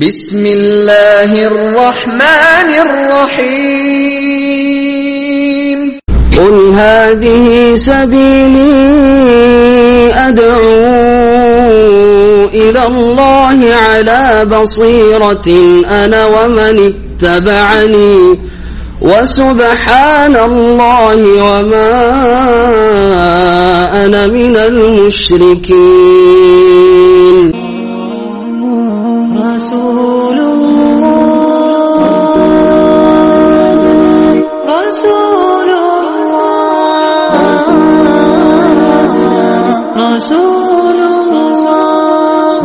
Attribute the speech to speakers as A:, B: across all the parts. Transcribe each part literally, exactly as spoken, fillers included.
A: بسم الله الرحمن الرحيم
B: قل هذه سبيلي أدعو إلى الله على بصيرة أنا ومن اتبعني وسبحان الله وما أنا من المشركين.
C: رسول الله رسول الله رسول الله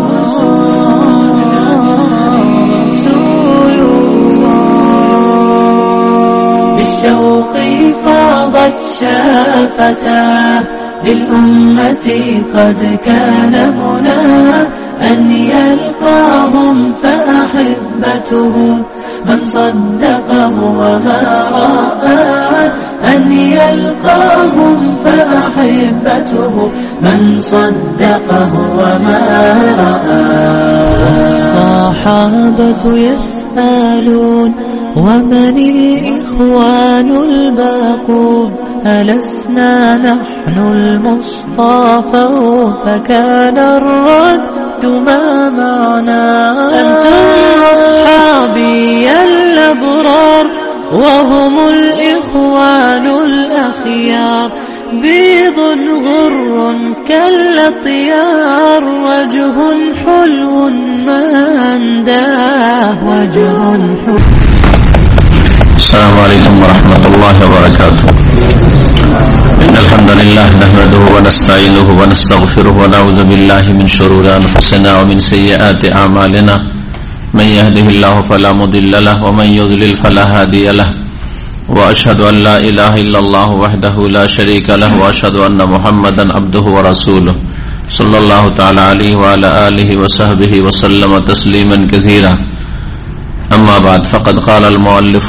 C: رسول الله بالشوق فاضت شافتاه للأمة قد كان مناه أن يلقاهم فأحبته من صدقه وما رآه أن يلقاهم فأحبته من صدقه وما رآه. والصحابة يسألون ومن الإخوان الباقون ألسنا نحن المصطفى فكان الرد ما معنا أنتم أصحابي الأبرار وهم الإخوان الأخيار بيض غر كالأطيار وجه حلو ما أنداه وجه حلو.
D: السلام عليكم ورحمة الله وبركاته. إن الحمد لله نحمده ونستعينه ونستغفره ونعوذ بالله من شرور أنفسنا ومن سيئات أعمالنا من يهده الله فلا مضل له ومن يضلل فلا هادي له وأشهد أن لا إله إلا الله وحده لا شريك له وأشهد أن محمدا عبده ورسوله صلى الله تعالى عليه وعلى آله وصحبه وسلم تسليما كثيرا. أما بعد فقد قال المؤلف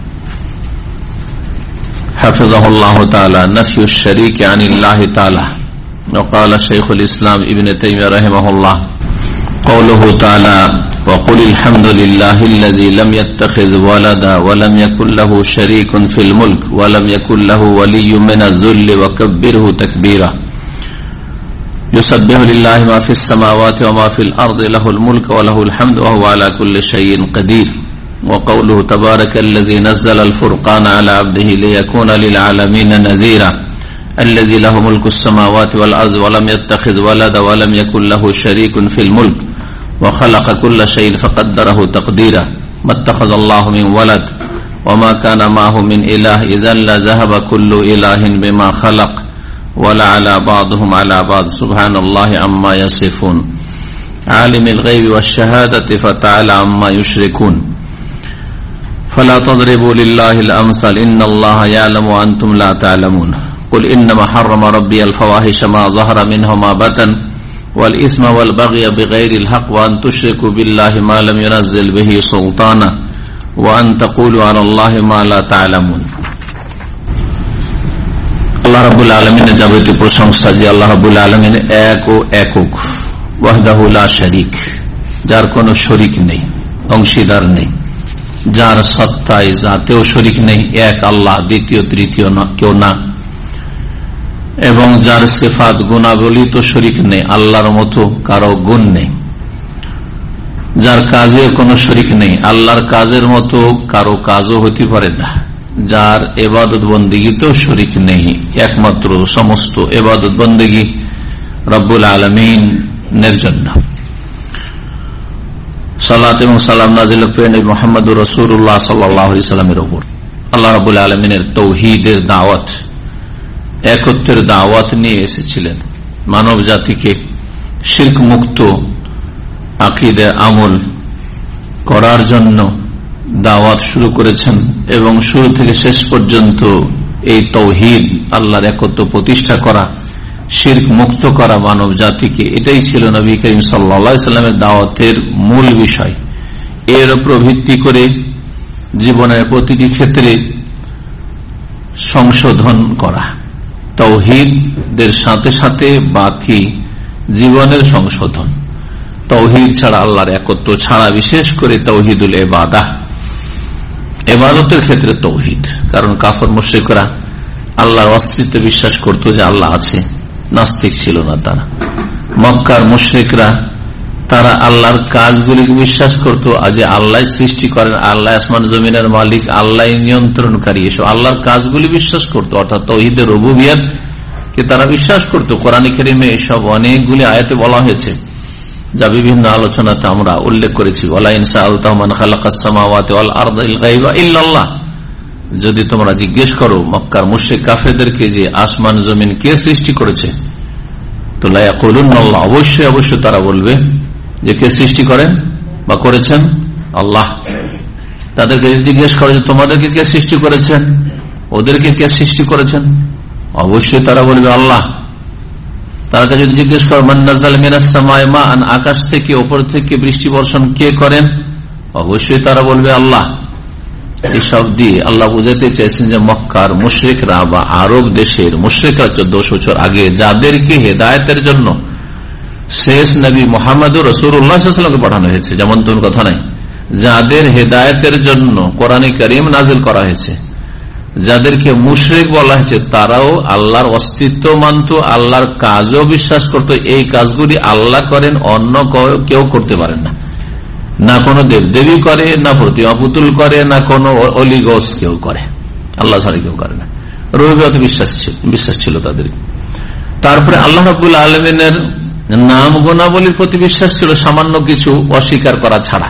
D: حفظه الله تعالى نفي الشريك عن الله تعالى. وقال شيخ الإسلام ابن تيمية رحمه الله قوله تعالى وقل الحمد لله الذي لم يتخذ ولدا ولم يكن له شريك في الملك ولم يكن له ولي من الذل وكبره تكبيرا. يسبح لله ما في السماوات وما في الأرض له الملك وله الحمد وهو على كل شيء قدير. وقوله تبارك الذي نزل الفرقان على عبده ليكون للعالمين نذيرا الذي له ملك السماوات والأرض ولم يتخذ ولدا ولم يكن له شريك في الملك وخلق كل شيء فقدره تقديرا. ما اتخذ الله من ولد وما كان معه من إله إذن لذهب كل إله بما خلق ولا على بعضهم على بعض سبحان الله عما يصفون عالم الغيب والشهادة فتعالى عما يشركون. فلا تضربوا لله الأمثال إن الله يعلم وأنتم لا تعلمون. قل إنما حرم ربي الفواحش ما ظهر منه ما بطن والإثم والبغي بغير الحق وأن تشركوا بالله ما لم ينزل به سلطانا وأن تقولوا على الله ما لا تعلمون. আল্লাহ রাব্বুল আলামিনের যাবতীয় প্রশংসা যে আল্লাহ রাব্বুল আলামিন এক ও একক ওয়াহদাহু লা শারীক যার কোনো শরীক নেই অংশীদার নেই যার সত্তায় জাতেও শরীক নেই এক আল্লাহ দ্বিতীয় তৃতীয় কেউ না এবং যার সিফাত গুণাবলী তো শরীক নেই আল্লাহর মতো কারো গুণ নেই যার কাজে কোনো শরীক নেই আল্লাহর কাজের মতো কারো কাজও হতে পারে না যার ইবাদত বন্দেগীতেও শরীক নেই একমাত্র সমস্ত ইবাদত বন্দেগী রব্বুল আলামিনের জন্য। সালাত এবং সালাম নাযিল করেন মুহাম্মদুর রাসূলুল্লাহ সাল্লাল্লাহু আলাইহি সাল্লামের উপর। আল্লাহ রাব্বুল আলামিনের তাওহীদের দাওয়াত একত্বের দাওয়াত নিয়ে এসেছিলেন মানব জাতিকে শিরক মুক্ত আকীদা আমল করার জন্য দাওয়াত শুরু করেছেন এবং শুরু থেকে শেষ পর্যন্ত এই তাওহীদ আল্লাহর একত্ব প্রতিষ্ঠা করা শিরক মুক্ত করা মানব জাতিকে এটাই ছিল নবী করিম সাল্লাল্লাহু আলাইহি সাল্লামের দাওয়াতের মূল বিষয়। এর উপর ভিত্তি করে জীবনের প্রতিটি ক্ষেত্রে সংশোধন করা তাওহীদের সাথে সাথে বাকি জীবনের সংশোধন তৌহিদ ছাড়া, আল্লাহর একত্ব ছাড়া, বিশেষ করে তৌহিদুল ইবাদাহ, ইবাদতের ক্ষেত্রে তৌহিদ। কারণ কাফের মুশরিকরা আল্লাহর অস্তিত্বে বিশ্বাস করত যে আল্লাহ আছে, নাস্তিক ছিল না তারা। মক্কার মুশরিকরা তারা আল্লাহর কাজগুলিকে বিশ্বাস করত যে আল্লাহ সৃষ্টি করেন, আল্লাহ আসমান জমিনের মালিক, আল্লাহ নিয়ন্ত্রণকারী, এসব আল্লাহর কাজগুলি বিশ্বাস করত, অর্থাৎ তাওহীদের রুবুবিয়্যাত কে তারা বিশ্বাস করত। কোরআন কারীমে এসব অনেকগুলি আয়াতে বলা হয়েছে, যা বিভিন্ন আলোচনাতে আমরা উল্লেখ করেছি। ওয়ালা ইন সাআলতাহু মান খালাকাস সামাওয়াতি ওয়াল আরদাল গায়বা ইল্লাল্লাহ, যদি তোমরা জিজ্ঞেস করো মক্কার মুশরিক কাফেরদেরকে যে আসমান জমিন কে সৃষ্টি করেছে, তো লা ইয়াকুলুন্না আল্লাহ, অবশ্যই অবশ্যই তারা বলবে যে কে সৃষ্টি করেন বা করেছেন, আল্লাহ। তাদেরকে জিজ্ঞেস করে যে তোমাদেরকে কে সৃষ্টি করেছেন, ওদেরকে কে সৃষ্টি করেছেন, অবশ্যই তারা বলবে আল্লাহ। তারা যদি জিজ্ঞেস করে মান নাযালা মিনাস সামাই মাআন, আকাশ থেকে উপর থেকে বৃষ্টি বর্ষণ কে করেন, অবশ্যই তারা বলবে আল্লাহ। এইসব দিয়ে আল্লাহ বুঝাতে চাইছেন যে মক্কার মুশরিকরা বা আরব দেশের মুশরিকরা চোদ্দশো বছর আগে যাদেরকে হেদায়েতের জন্য শেষ নবী মুহাম্মদুর রাসূলুল্লাহ সাল্লাল্লাহু আলাইহি ওয়াসাল্লামকে পাঠানো হয়েছে, যেমন তোর কথা নাই, যাদের হেদায়েতের জন্য কোরআন কারীম নাযিল করা হয়েছে, যাদেরকে মুশরিক বলা হয়েছে, তারাও আল্লাহর অস্তিত্ব মানত, আল্লাহর কাজও বিশ্বাস করত। এই কাজগুলি আল্লাহ করেন, অন্য কেউ করতে পারেন না, না কোনো দেব দেবী করে, না প্রতিমা পুতুল করে, না কোনো অলিগস কেউ করে, আল্লাহ ছাড়া কেউ করে না। রুবুবিয়্যাতে বিশ্বাস ছিল বিশ্বাস ছিল তাদের। তারপরে আল্লাহ রাব্বুল আলামিনের নাম গুণাবলীর প্রতি বিশ্বাস ছিল, সামান্য কিছু অস্বীকার করা ছাড়া।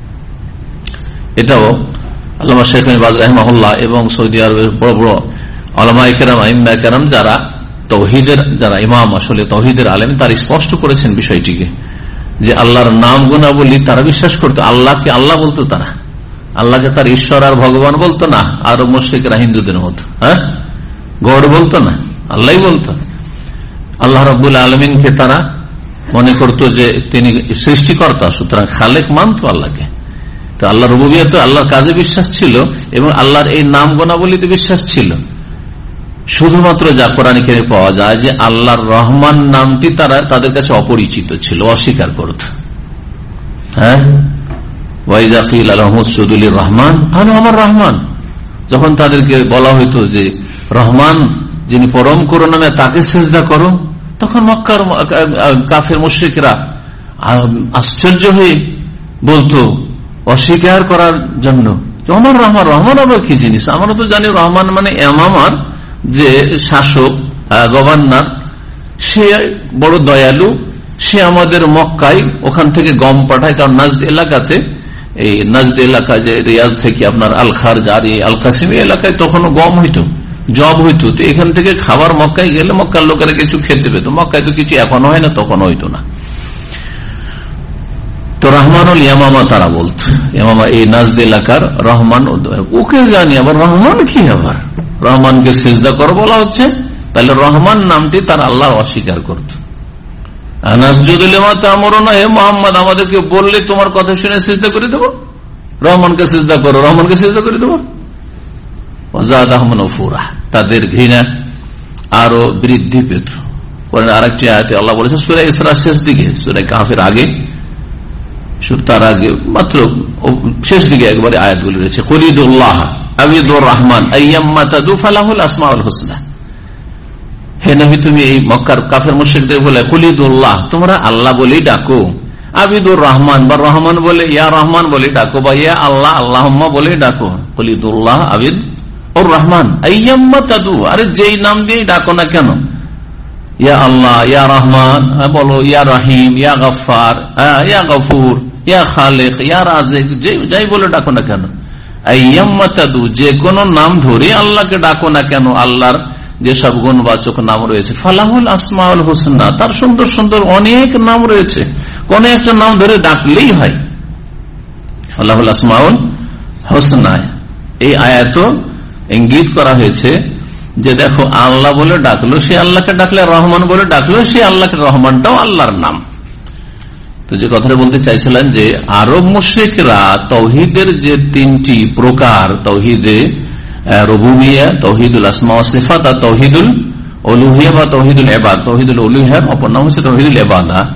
D: এটাও আল্লামা শেখ বাজ রাহিমাহুল্লাহ এবং সৌদি আরবের বড় বড় উলামায়ে কেরাম, আইম্মা কেরাম যারা তাওহীদের যারা ইমাম, আসলে তাওহীদের আলেম, তারা স্পষ্ট করেছেন বিষয়টিকে যে আল্লাহর নাম গুণাবলী তারা বিশ্বাস করতো। আল্লাহকে আল্লাহ বলতো তারা, আল্লাহকে তার ঈশ্বর আর ভগবান বলতো না। আর মুশরিকরা হিন্দুদের মতো হ্যাঁ গড় বলতো না, আল্লাহই বলতো। আল্লাহ রাব্বুল আলামিনকে তারা মনে করতো যে তিনি সৃষ্টিকর্তা, সুতরাং খালেক মানতো আল্লাহকে। তো আল্লাহর রুবুবিয়্যাত, আল্লাহর কাজে বিশ্বাস ছিল এবং আল্লাহর এই নাম গুণাবলীতে বিশ্বাস ছিল। শুধুমাত্র যা কোরআনে কারীমে পাওয়া যায় যে আল্লাহর রহমান নামটি তারা তাদের কাছে অপরিচিত ছিল, অস্বীকার করত। হ্যাঁ, ওয়াইযা কিলা লাহুম উসজুদু লির-রহমান ক্বালু আমার রহমান, যখন তাদেরকে বলা হইতো যে রহমান যিনি পরম করুণাময় তাকে সিজদা করো, তখন মক্কার কাফের মুশরিকরা আশ্চর্য হয়ে বলতো অস্বীকার করার জন্য, আমার রহমান, রহমান আবার কি জিনিস? আমরা তো জানি রহমান মানে এমামার যে শাসক, গভর্নর, সে বড় দয়ালু, সে আমাদের মক্কায় ওখান থেকে গম পাঠায়। কারণ নাজদ এলাকাতে, এই নাজদ এলাকা যে রিয়াদ থেকে আপনার আল খারজারি, আল কাসিম এলাকায় তখনও গম হইতো, জব হইতো। তো এখান থেকে খাবার মক্কায় গেলে মক্কার লোকেরা কিছু খেতে পেত। মক্কায় তো কিছু এখনো হয় না, তখন হইতো না। তো রহমানুল ইয়ামামা তারা বলত, ইয়ামামা এই নাজদ এলাকার রহমান, ওকে জানি আবার রহমান কি, আবার রহমানকে সিজদা করো বলা হচ্ছে, তাহলে রহমান নামটি তার আল্লাহ অস্বীকার করত। মোহাম্মদ আমাদেরকে বললে তোমার কথা শুনে সিজদা করে দেবো, রহমানকে সিজদা করো, রহমানকে সিজদা করে দেবো। তাদের ঘৃণা আরো বৃদ্ধি পেত। আরেকটি আয়াতে আল্লাহ বলেছে সূরা ইসরা শেষ দিকে, সূরা কাহফের আগে, তার আগে মাত্র শেষ দিকে একবারে আয়াতগুলি রয়েছে, কুলিদুল্লাহ আবিদুর রহমান আইয়াম্মা তাদু ফালাহুল আসমাউল হুসনা। হে নবী, তুমি এই মক্কার কাফের মুশরিকদের বলে কুলিদুল্লাহ, তোমরা আল্লাহ বলেই ডাকো, আবিদুর রহমান বা রহমান বলে, ইয়া রহমান বলে ডাকো, বা ইয়া আল্লাহ আল্লাহুম্মা বলে ডাকো। কুলিদুল্লাহ আবিদ ওর রহমান আইয়াম্মা তাদু, আরে যেই নাম দিয়ে ডাকো না কেন, ইয়া আল্লাহ, ইয়া রহমান বলো, ইয়া রহিম, ইয়া গফফার, ইয়া গফুর, ইয়া খালেক, ইয়া রাজিক, যাই বলে ডাকো না কেন, আইয়াম্মা তাদু, যে কোনো নাম ধরে আল্লাহকে ডাকো না কেন, আল্লাহর যেসব গুণবাচক নাম রয়েছে, ফালাহুল আসমাউল হুসনা, তার সুন্দর সুন্দর অনেক নাম রয়েছে, কোন একটা নাম ধরে ডাকলেই হয়। ফালাহুল আসমাউল হুসনা, এই আয়াত ইঙ্গিত করা হয়েছে যে দেখো আল্লাহ বলে ডাকলো, সে আল্লাহকে ডাকলে, রহমান বলে ডাকলো, সে আল্লাহকে, রহমানটাও আল্লাহর নাম। তো যে কথাটা বলতে চাইছিলেন যে আরব মুশরিকরা তাওহীদের যে তিনটি প্রকার, তাওহীদে রুবুবিয়্যাহ, তাওহীদুল আসমা ওয়াস সিফাত আর তাওহীদুল উলুহিয়্যাহ বা তাওহীদুল ইবাদা, তাওহীদুল উলুহিয়্যাহর অপর নাম হচ্ছে তাওহীদুল ইবাদা।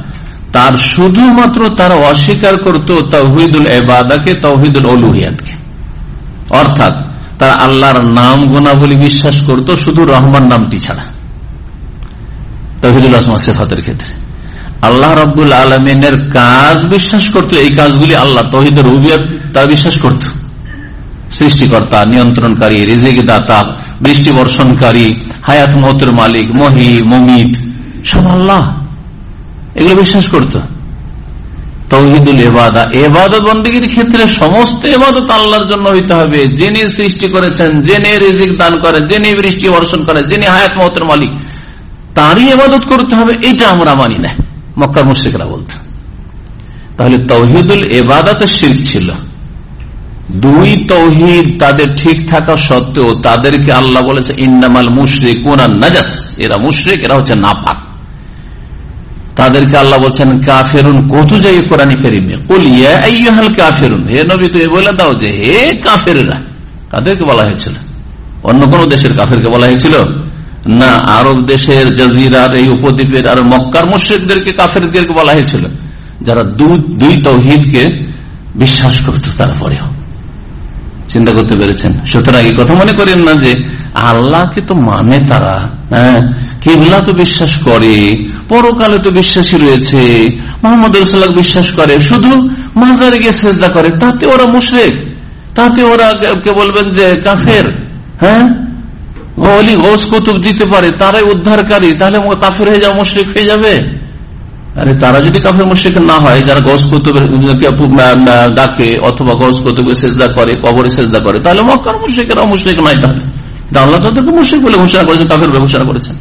D: তার শুধুমাত্র তারা অস্বীকার করত তাওহীদুল ইবাদাকে, তাওহীদুল উলুহিয়াতকে। অর্থাৎ তারা আল্লাহর নাম গুণাবলী বিশ্বাস করত শুধু রহমান নামটি ছাড়া, তাওহীদুল আসমা সিফাতের ক্ষেত্রে। আল্লাহ রাব্বুল আলামিনের কাজ বিশ্বাস করত, এই কাজগুলি আল্লাহ, তাওহীদুর রুবিয়ত তা বিশ্বাস করত। সৃষ্টিকর্তা, নিয়ন্ত্রণকারী, রিজিক দাতা, বৃষ্টি বর্ষণকারী, হায়াত মওতের মালিক, মহি মুমিত, সব আল্লাহ, এগুলো বিশ্বাস করত। তাওহীদুল ইবাদা, ইবাদত বন্দেগীর ক্ষেত্রে সমস্ত ইবাদত আল্লাহর জন্য হইতে হবে। যিনি সৃষ্টি করেছেন, যিনি রিজিক দান করেন, যিনি বৃষ্টি বর্ষণ করেন, যিনি হায়াত মওতের মালিক, তারই ইবাদত করতে হবে, এটা আমরা মানি না, মক্কার মুশরিকরা বলত। তাহলে তাওহীদুল ইবাদাতে শিরক ছিল। দুই তাওহীদ তাদের ঠিক থাকা সত্ত্বেও তাদেরকে আল্লাহ বলেছে ইন্নামাল মুশরিকুনা নাজাস, এরা মুশরিক, এরা হচ্ছে নাপাক। তাদেরকে আল্লাহ বলছেন কাফেরুন। কত জায়গায় কোরআন কারীমে কুল ইয়া আইয়ুহাল কাফিরুন, হে নবী তুমি বলে দাও যে হে কাফেররা, তাদেরকে বলা হয়েছিল। অন্য কোন দেশের কাফেরকে বলা হয়েছিল না, আরব দেশের জাজিরার এই উপদ্বীপের আর মক্কার মুশরিকদেরকে কাফেরদেরকে বলা হয়েছিল, যারা দুই তাওহীদকে বিশ্বাস করত। তারপরেও চিন্তা করতে পেরেছেন? সুতরাং এই কথা মনে করেন না যে আল্লাহকে তো মানে তারা, হ্যাঁ, কিবলা তো বিশ্বাস করে, পরকালে তো বিশ্বাসী রয়েছে, মুহাম্মদ রাসূলুল্লাহ বিশ্বাস করে, শুধু মাজারে গিয়ে সেজদা করে, তাতে ওরা মুশরিক, তাতে ওরা কে বলবেন যে কাফের। হ্যাঁ, ওলি গৌস কুতুব দিতে পারে, তারাই উদ্ধারকারী, তাহলে কাফের হয়ে যাবে, মুশরিক হয়ে যাবে। আরে তারা যদি কাফের মুশরিক না হয়, যারা গৌস কুতুবের ডাকে অথবা গৌস কুতুবের সেজদা করে, কবরে সেজদা করে, তাহলে মক্কার মুশরিকেরা মুশরিক নয়। তাহলে আল্লাহ তাদেরকে মুশরিক বলে ঘোষণা করেছেন, কাফের বলে ঘোষণা করেছেন।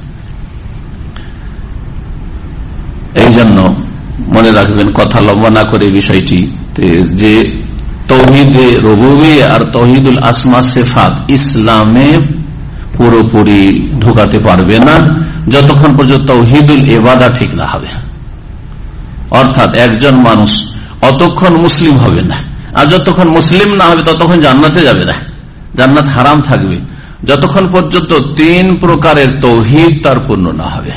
D: এই জন্য মনে রাখবেন, কথা লম্বা না করে বিষয়টি, যে তাওহীদে রুবুবিয়্যাহ আর তাওহীদুল আসমা সিফাত ইসলামে পুরোপুরি ঢোকাতে পারবে না যতক্ষণ পর্যন্ত তাওহীদুল ইবাদা ঠিক না হবে। অর্থাৎ একজন মানুষ অতক্ষণ মুসলিম হবে না, আর যতক্ষণ মুসলিম না হবে ততক্ষণ জান্নাতে যাবে না, জান্নাত হারাম থাকবে, যতক্ষণ পর্যন্ত তিন প্রকারের তাওহীদ তার পূর্ণ না হবে।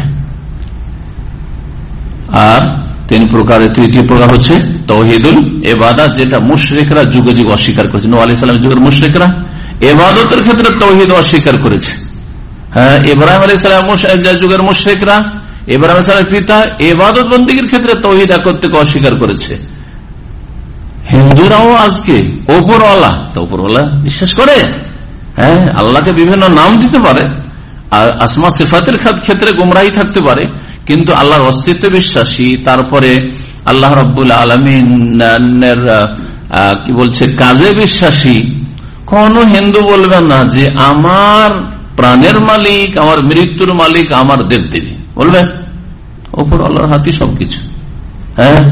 D: আর তিন প্রকারের তৃতীয় প্রকার হচ্ছে তাওহীদুল ইবাদা, যেটা মুশরিকরা যুগে যুগে অস্বীকার করেছে। নূহ আলাইহিস সালামের যুগের মুশরিকরা ইবাদতের ক্ষেত্রে তাওহীদ অস্বীকার করেছে। হ্যাঁ, ইব্রাহিম আলাইহিস সালামের যুগের মুশরিকরা, ইব্রাহিম আলাইহিস সালামের পিতা, ইবাদত বন্দেগীর ক্ষেত্রে তাওহীদ একত্বকে অস্বীকার করেছে। হিন্দুরাও আজকে ওপরওয়ালা, তো ওপরওয়ালা বিশ্বাস করে, হ্যাঁ, আল্লাহকে বিভিন্ন নাম দিতে পারে, আর আসমা সিফাতের ক্ষেত্রে গুমরাহি থাকতে পারে, কিন্তু আল্লাহর অস্তিত্বে বিশ্বাসী, তারপরে আল্লাহ রাব্বুল আলামিনের কি বলছে কাজে বিশ্বাসী। কোন হিন্দু বলবে না যে আমার প্রাণের মালিক, আমার মৃত্যুর মালিক আমার দেবদেবী, বলবে? ওপর আল্লাহর হাতে সবকিছু। হ্যাঁ,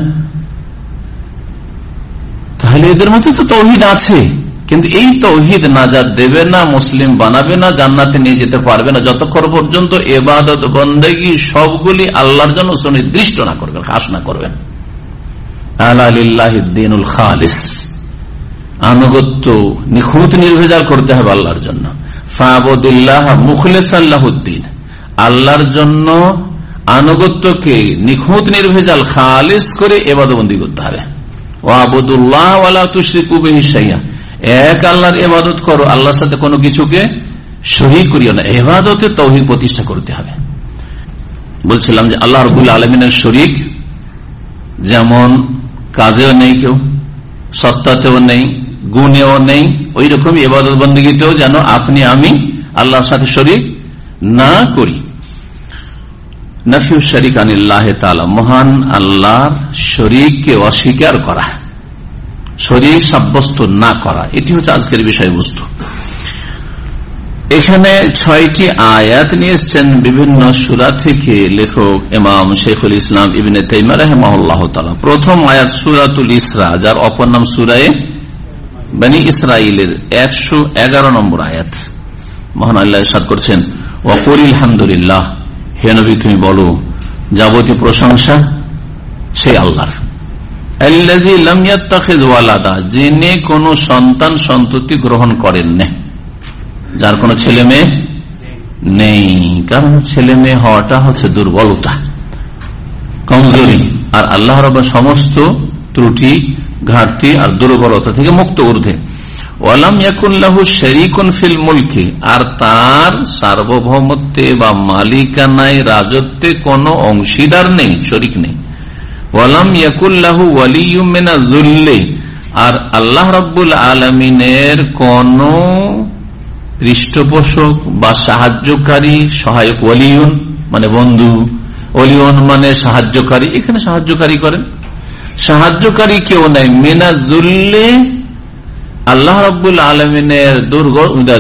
D: তাহলে এদের মধ্যে তো তাওহীদ আছে, কিন্তু এই তাওহীদ নাজাত দেবে না, মুসলিম বানাবে না, জান্নাতে নিয়ে যেতে পারবে না যতক্ষণ পর্যন্ত ইবাদত বন্দেগী সবগুলি আল্লাহর জন্য সুনির্দিষ্ট না করবেন, খাস না করবেন। আলা লিল্লাহিদ দীনুল খালিস, আনুগত্য নিখুঁত নির্ভেজাল করতে হবে আল্লাহর জন্য। ফাবুদিল্লাহ মুখলিসান লাহুদ্দিন, আল্লাহর জন্য আনুগত্যকে নিখুঁত নির্ভেজাল খালিস করে ইবাদতবন্দি করতে হবে। ওয়াবুদুল্লাহ ওয়ালা তুশরিকু বিহি শাইআ, এক আল্লাহর ইবাদত করো, আল্লাহর সাথে কোনো কিছুকে শরীক করিও না। ইবাদতে তাওহীদ প্রতিষ্ঠা করতে হবে। বলছিলাম যে আল্লাহ রাব্বুল আলামিনের শরীক যেমন কাজেও নেই, কেউ সত্তাতেও নেই, গুণেও নেই, ওই রকম ইবাদত বন্দেগীতেও যেন আপনি আমি আল্লাহর সাথে শরীক না করি। নাফিউশ শরীক আনিল্লাহ তাআলা, মহান আল্লাহর শরীককে অস্বীকার করা, শরীক সাব্যস্ত না করা, এটি হচ্ছে আজকের বিষয়বস্তু। এখানে ছয়টি আয়াত নিয়ে এসেছেন বিভিন্ন সূরা থেকে লেখক ইমাম শেখুল ইসলাম ইবনে তাইমিয়া রাহিমাহুল্লাহ তাআলা। প্রথম আয়াত সূরাতুল ইসরা, যার অপর নাম সূরায়ে বনি ইসরাইলের একশো এগারো নম্বর আয়াত। মহান আল্লাহ ইরশাদ করছেন, ওয়া কুলিল হামদুলিল্লাহ, হে নবী তুমি বলো যাবতীয় প্রশংসা সেই আল্লাহর, আল্লাযী লাম ইয়াত্তাখিয ওয়ালাদা, যিনি কোন সন্তান সন্ততি গ্রহণ করেন না, যার কোন ছেলে মেয়ে নেই। কারণ ছেলে মেয়ে হওয়াটা হচ্ছে দুর্বলতা, কমজোরি, আর আল্লাহ রাব্বুল সমস্ত ত্রুটি ঘাটতি আর দুর্বলতা থেকে মুক্ত ঊর্ধ্বে। ওয়ালাম ইয়াকুন লাহু শারীকুন ফিল মুলকি, আর তার সার্বভৌমত্বে বা মালিকানায় রাজত্বে কোনো অংশীদার নেই, শরীক নেই। ওয়ালাম ইয়াকুন লাহু ওয়ালিয়্যুম মিনাজ যুল্লি, আর আল্লাহ রাব্বুল আলামিনের কোন পৃষ্ঠপোষক বা সাহায্যকারী, সহায়ক, ওয়ালিয়ুন মানে বন্ধু, ওয়ালিয়ুন মানে সাহায্যকারী, এখানে সাহায্যকারী করেন, সাহায্যকারী কেউ নাই। মিনাজ যুল্লি, আল্লাহ রাব্বুল আলামিনের দুর্গ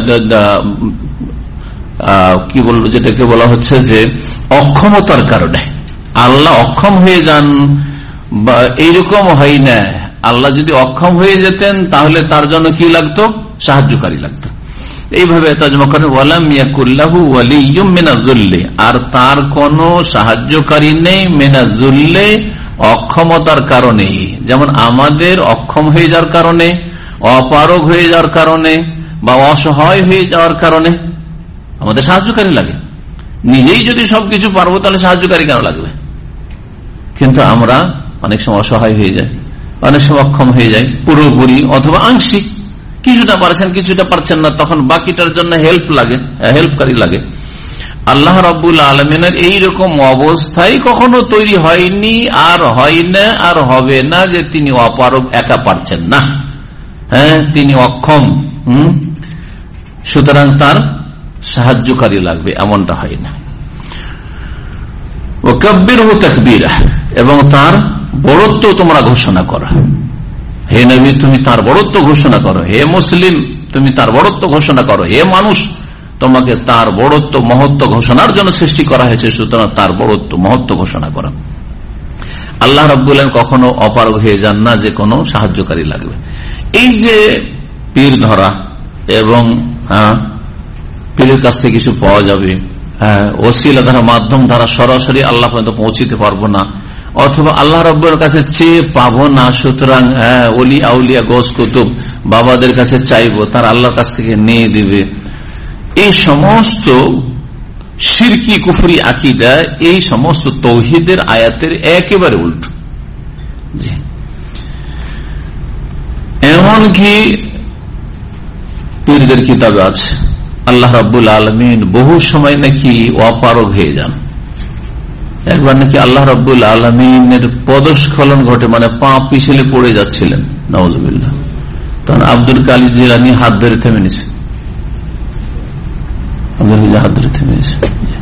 D: কি বলবো, যেটাকে বলা হচ্ছে যে অক্ষমতার কারণে আল্লাহ অক্ষম হয়ে যান, বা এইরকম হয় না। আল্লাহ যদি অক্ষম হয়ে যেতেন তাহলে তার জন্য কি লাগতো, সাহায্যকারী লাগতো। এইভাবে তর্জমা করেন ওয়ালাম ইয়াকুল্লাহু ওয়ালিয়্যুম মিনাজ যুল্লি, আর তার কোন সাহায্যকারী নেই মিনাজ যুল্লি, অক্ষমতার কারণে। যেমন আমাদের অক্ষম হয়ে যাওয়ার কারণে, অপারগ হয়ে যাওয়ার কারণে বা অসহায় হয়ে যাওয়ার কারণে আমাদের সাহায্যকারী লাগে। নিজেই যদি সবকিছু পারবো তাহলে সাহায্যকারী কেন লাগবে? কিন্তু আমরা অনেক সময় অসহায় হয়ে যাই, অনেক সময় অক্ষম হয়ে যায় পুরোপুরি অথবা আংশিক, কিছুটা পারছেন কিছুটা পারছেন না, তখন বাকিটার জন্য হেল্প লাগে, হেল্পকারী লাগে। আল্লাহ রাব্বুল আলামিনের এইরকম অবস্থায় কখনো তৈরি হয়নি, আর হয় না, আর হবে না যে তিনি অপারগ, একা পারছেন না, হ্যাঁ তিনি অক্ষম, হম সুতরাং তার সাহায্যকারী লাগবে, এমনটা হয় না। ওয়াকাব্বিরহু তাকবীরা, এবং তার বড়ত্ব তোমরা ঘোষণা করো। হে নবী তুমি তার বড়ত্ব ঘোষণা করো, হে মুসলিম তুমি তার বড়ত্ব ঘোষণা করো, হে মানুষ তোমাকে তার বড়ত্ব মহত্ব ঘোষণার জন্য সৃষ্টি করা হয়েছে, সুতরাং তার বড়ত্ব মহত্ব ঘোষণা করা। আল্লাহ রাব্বুল আলামিন কখনো অপারগ হয়ে যান না যে কোনো সাহায্যকারী লাগবে। এই যে পীর ধরা এবং হ্যাঁ পীরের কাছ থেকে কিছু পাওয়া যাবে, হ্যাঁ ওসিলা দ্বারা, মাধ্যম দ্বারা সরাসরি আল্লাহ পর্যন্ত পৌঁছিতে পারবো না, অথবা আল্লাহ রাব্বুল কাছে চেয়ে পাবো না, সুতরাং হ্যাঁ ওলি আউলিয়া গোস কুতুব বাবাদের কাছে চাইবো, তার আল্লাহর কাছ থেকে নিয়ে দিবে, এই সমস্ত শিরকি কুফরি আকীদা, এই সমস্ত তৌহিদের আয়াতের একেবারে উল্টো। এমনকি পীরদের কিতাবে আছে আল্লাহ রাব্বুল আলামিন বহু সময় নাকি অপারগ হয়ে যান। একবার নাকি আল্লাহ রাব্বুল আলামিনের পদস্খলন ঘটে, মানে পা পিছলে পড়ে যাচ্ছিলেন, নাউজুবিল্লাহ, তখন আব্দুল কাদের জিলানী হাত ধরে থেমে নিছে, হাত ধরে থেমে নিছে।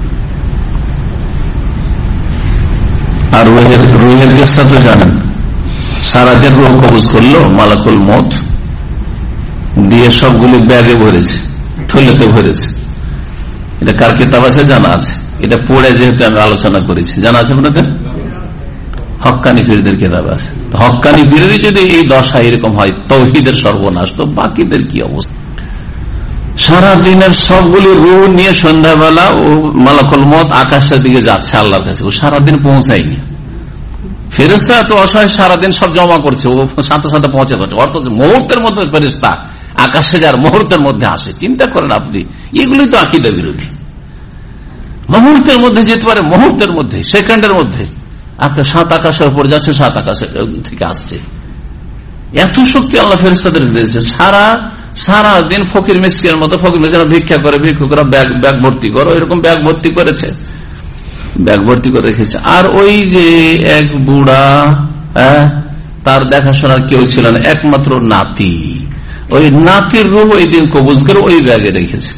D: আর রুহের রুহের কেসটা তো জানেন, সারাদিন রুহ কবজ করলো, মালাকুল মউত দিয়ে সবগুলি ব্যাগে ভরেছে, থলেতে ভরেছে। এটা কার কিতাব আছে জানা আছে, এটা পড়ে যেহেতু আমি আলোচনা করেছি, জানা আছে আপনাদের, হক্কানি পীরদের কিতাব আছে। হক্কানি পীরের যদি এই দশা এরকম হয়, তৌহিদের সর্বনাশ, তো বাকিদের কি অবস্থা? সারাদিনের সবগুলি রূহ নিয়ে সন্ধ্যাবেলা ও মালাকুল মউত আকাশের দিকে যাচ্ছে আল্লাহর কাছে, ও সারাদিন পৌঁছায়নি। ফেরেশতা এত অসহায়, সারাদিন সব জমা করছে, ও সাথে সাথে পৌঁছে পাচ্ছে, অর্থাৎ মুহূর্তের মধ্যে ফেরেশতা আকাশে যার মুহূর্তের মধ্যে আসে। চিন্তা করেন আপনি, এগুলোই তো আকীদা বিরোধী। মুহূর্তের মধ্যে যেতে পারে, মুহূর্তের মধ্যে, সেকেন্ডের মধ্যে সাত আকাশের উপর যাচ্ছে, সাত আকাশের থেকে আসছে। এত শক্তি আল্লাহ ফেরেশতাদের দিয়েছে। সারা সারা দিন ফকির মিসকিনের মতো, ফকির মিসকিন ভিক্ষা করে, ভিক্ষুকরা ব্যাগ ব্যাগ ভর্তি করো, এরকম ব্যাগ ভর্তি করেছে, ব্যাগ ভর্তি করে রেখেছে। আর ওই যে এক বুড়া, হ্যাঁ তার দেখাশোনার কেউ ছিল না, একমাত্র নাতি, ওই নাতির রূহ ওই দিন কবজ করে ওই ব্যাগে রেখেছে।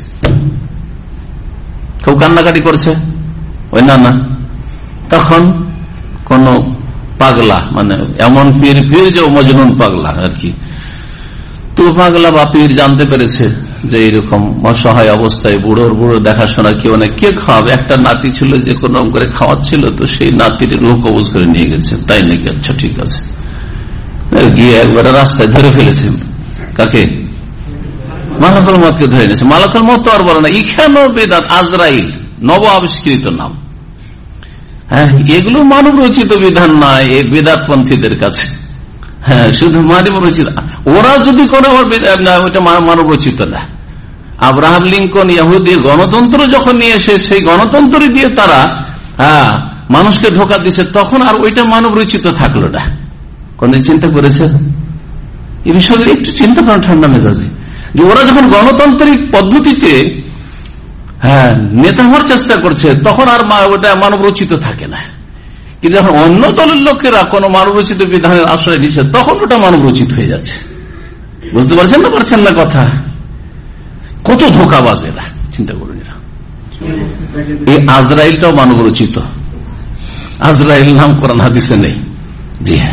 D: খুব কান্নাকাটি করছে ওই নানা। তখন কোন পাগলা, মানে এমন পীর পীর যে মজনুন পাগলা আর কি, তো পাগলা বা পীর জানতে পেরেছে যে এরকম অসহায় অবস্থায় বুড়োর বুড়ো দেখাশোনা কেউ না, কে খাওয়াবে? একটা নাতি ছিল যে কোন করে খাওয়াচ্ছিল, তো সেই নাতির রূহ কবজ করে নিয়ে গেছে। তাই নাকি? আচ্ছা ঠিক আছে। গিয়ে একবারে রাস্তায় ধরে ফেলেছে কাকে? মালাকুল মউতকে ধরে নিয়েছে। মালাকুল মউত তো আর বলে না, ইখানো বেদাত, আজরাইল নব আবিষ্কৃত নাম। হ্যাঁ এগুলো মানব রচিত বিধান নয় এই বেদাত পন্থীদের কাছে। হ্যাঁ শুধু মানব রচিত, ওরা যদি করে ওটা মানব রচিত না। আব্রাহাম লিঙ্কন ইহুদির গণতন্ত্র যখন নিয়ে এসে সেই গণতন্ত্র দিয়ে তারা হ্যাঁ মানুষকে ধোকা দিচ্ছে, তখন আর ওইটা মানব রচিত থাকলো না। কোন চিন্তা করেছে এই বিষয়ে? একটু চিন্তা করেন ঠান্ডা মেজাজে, যে ওরা যখন গণতান্ত্রিক পদ্ধতিতে হ্যাঁ নেতা হওয়ার চেষ্টা করছে, তখন আর ওটা মানব রচিত থাকে না। কিন্তু যখন অন্য দলের লোকেরা কোন মানব রচিত বিধানের আশ্রয় নিচ্ছে, তখন ওটা মানব রচিত হয়ে যাচ্ছে। বুঝতে পারছেন না পারছেন না কথা? কত ধোকাবাজ এরা, চিন্তা করুন। এরা এই আজরাইলটাও মানব রচিত। আজরাইল নাম কোরআন হাদিসে নেই। জি হ্যাঁ,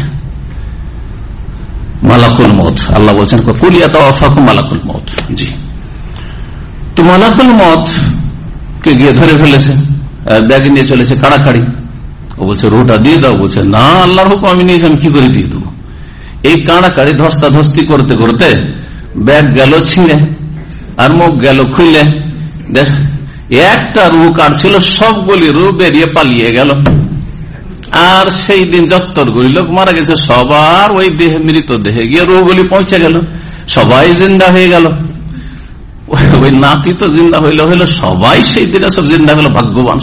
D: মালাকুল মউত, আল্লাহ বলছেন কুলিয়া তাওয়াফাকুম মালাকুল মউত। জি, তো মালাকুল মউত কে গিয়ে ধরে ফেলেছে, ব্যাগ নিয়ে চলেছে কাড়াকাড়ি। ও বলছে রুটা দিয়ে দাও। বলছে না, আল্লাহর হুকুম আমি নিয়েছি, আমি কি করে দিয়ে দেবো? এই কাড়াকাড়ি ধস্তা ধস্তি করতে করতে ব্যাগ গেল ছিঁড়ে আর মুখ গেল খুলে। দেখ, একটা রু কাটছিল, সবগুলি রু বেরিয়ে পালিয়ে গেল। আর সেই দিন যত্তরগুলি লোক মারা গেছে, সবার ওই দেহে মৃত দেহে গিয়ে রুগুলি পৌঁছে গেল, সবাই জিন্দা হয়ে গেল। ওই নাতি তো জিন্দা হইল হইল, সবাই সেই দিনে সব জিন্দা হলো, ভাগ্যবান।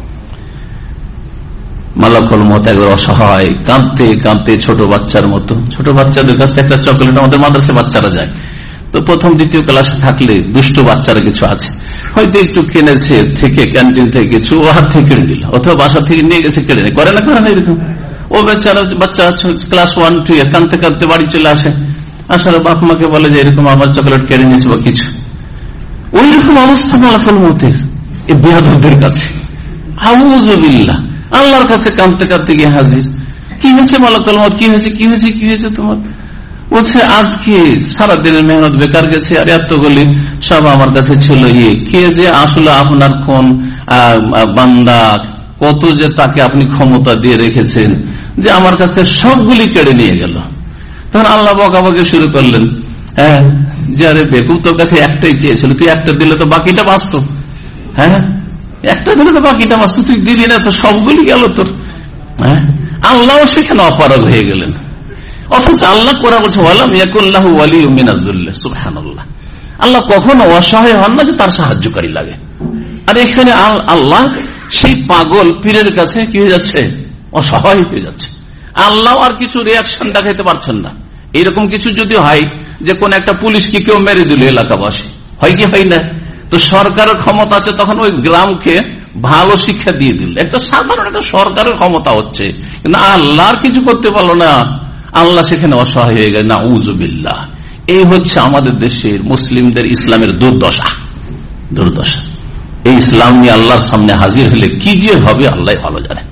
D: মালাকুল মউত একবার অসহায় কাঁদতে কাঁদতে, ছোট বাচ্চার মতো। ছোট বাচ্চাদের কাছে একটা চকলেট, আমাদের মাদ্রাসা বাচ্চারা যায় তো, প্রথম দ্বিতীয় ক্লাসে থাকলে দুষ্ট বাচ্চারা কিছু আছে, হয়তো একটু কিনেছে থেকে ক্যান্টিন থেকে কিছু, ও হাত থেকে কেড়ে নিল, অথবা বাসা থেকে নিয়ে গেছে কেড়ে নেই, করে না করে না এরকম। ও বেচারা বাচ্চা ক্লাস ওয়ান টু এ কাঁদতে কাঁদতে বাড়ি চলে আসে, আসার বাপ মাকে বলে যে এরকম আমার চকলেট কেড়ে নিয়েছে বা কিছু। ওই রকম অবস্থা মালাকুল মউতের এই বেয়াদবদের কাছে। আউযুবিল্লাহ, আল্লাহর কাছে কাঁদতে কাঁদতে গিয়ে হাজির। কি হয়েছে মালাকুল মউত? কি হয়েছে কি হয়েছে কি হয়েছে তোমার? বলছে আজকে সারাদিনের মেহনত বেকার গেছে, আর এতগুলি সব আমার কাছে ছিল। ইয়ে কে যে আসলে আপনার কোন বান্দা, কত যে তাকে আপনি ক্ষমতা দিয়ে রেখেছেন যে আমার কাছ থেকে সবগুলি কেড়ে নিয়ে গেল। তখন আল্লাহ বকাবকি শুরু করলেন, হ্যাঁ যে আরে বেকুব, তোর কাছে একটাই চেয়েছিল, তুই একটা দিলে তো বাকিটা বাঁচত। হ্যাঁ, একটা দিলে তো বাকিটা বাঁচত, তুই দিলি না, তো সবগুলি গেল তোর। হ্যাঁ, আল্লাহ সেখানে অপারগ হয়ে গেলেন। অথচ আল্লাহ কোরআন বলছে ওয়ালাম ইয়াকুল্লাহু ওয়ালিয়্যুম মিনাজ যুল্লি। সুবহানাল্লাহ, আল্লাহ কখনো অসহায় হন না যে তার সাহায্যকারী লাগে। আর এখানে আল্লাহ সেই পাগল পীরের কাছে কি হয়ে যাচ্ছে? অসহায় হয়ে যাচ্ছে। আল্লাহ আর কিছু রিয়াকশন দেখাইতে পারছেন না। এরকম কিছু যদি হয় যে কোন একটা পুলিশকে কেউ মেরে দিল এলাকাবাসী, হয় কি হয় না? তো সরকারের ক্ষমতা আছে, তখন ওই গ্রামকে ভালো শিক্ষা দিয়ে দিল। একটা সাধারণ একটা সরকারের ক্ষমতা হচ্ছে, কিন্তু আল্লাহর কিছু করতে পারলো না। আল্লাহ সেখানে অসহায় হয়ে গেল। নাউযুবিল্লাহ। এই হচ্ছে আমাদের দেশের মুসলিমদের ইসলামের দুর্দশা। দুর্দশা এই ইসলাম নিয়ে আল্লাহর সামনে হাজির হলে কি যে হবে আল্লাহ ভালো জানে,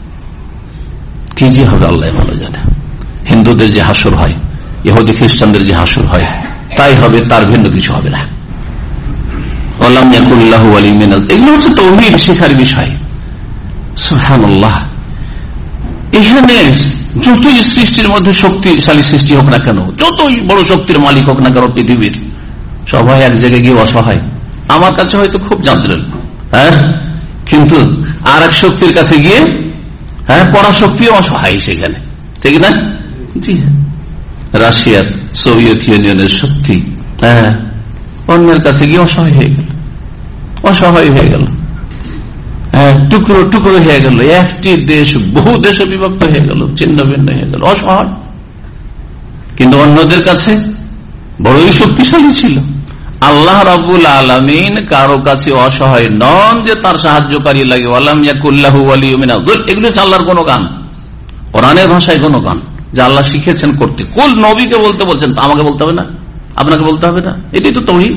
D: কি যে হবে আল্লাহ ভালো জানে। হিন্দুদের যে হাসর হয়, ইহুদি খ্রিস্টানদের যে হাসর হয়, তাই হবে, তার ভিন্ন কিছু হবে না। ওয়ালাম ইয়াকুল্লাহু ওয়ালিয়্যুম মিনাজ, এগুলো হচ্ছে তাওহীদ শেখার বিষয়। সুবহানাল্লাহ। এখানে যতই সৃষ্টির মধ্যে শক্তিশালী সৃষ্টি হোক না কেন, যতই বড় শক্তির মালিক হোক না কেন পৃথিবীর, সবাই এক জায়গায় গিয়ে অসহায়। আমার কাছে হয়তো খুব জানতেন, হ্যাঁ, কিন্তু আর এক শক্তির কাছে গিয়ে হ্যাঁ পরাশক্তি অসহায় সেখানে, ঠিক না? জি, রাশিয়ার সোভিয়েত ইউনিয়নের শক্তি হ্যাঁ অন্যের কাছে গিয়ে অসহায় হয়ে গেল, অসহায় হয়ে গেল, হ্যাঁ টুকরো টুকরো হয়ে গেল। একটি দেশ বহু দেশে বিভক্ত হয়ে গেল, ছিন্ন ভিন্ন হয়ে গেল, অসহায়। কিন্তু অন্যদের কাছে বড়ই শক্তিশালী ছিল। আল্লাহ রাব্বুল আলামিন কারো কাছে অসহায় নন যে তার সাহায্যকারী লাগে। ওয়ালাম ইয়াকুল্লাহু ওয়ালিয়্যুম মিনাজ যুল, এগুলো হচ্ছে আল্লাহর কোনো গান, কোরআনের ভাষায় কোনো গান যা আল্লাহ শিখেছেন করতে। কুল নবীকে বলতে বলছেন, তো আমাকে বলতে হবে না, আপনাকে বলতে হবে না? এটাই তো তাওহীদ।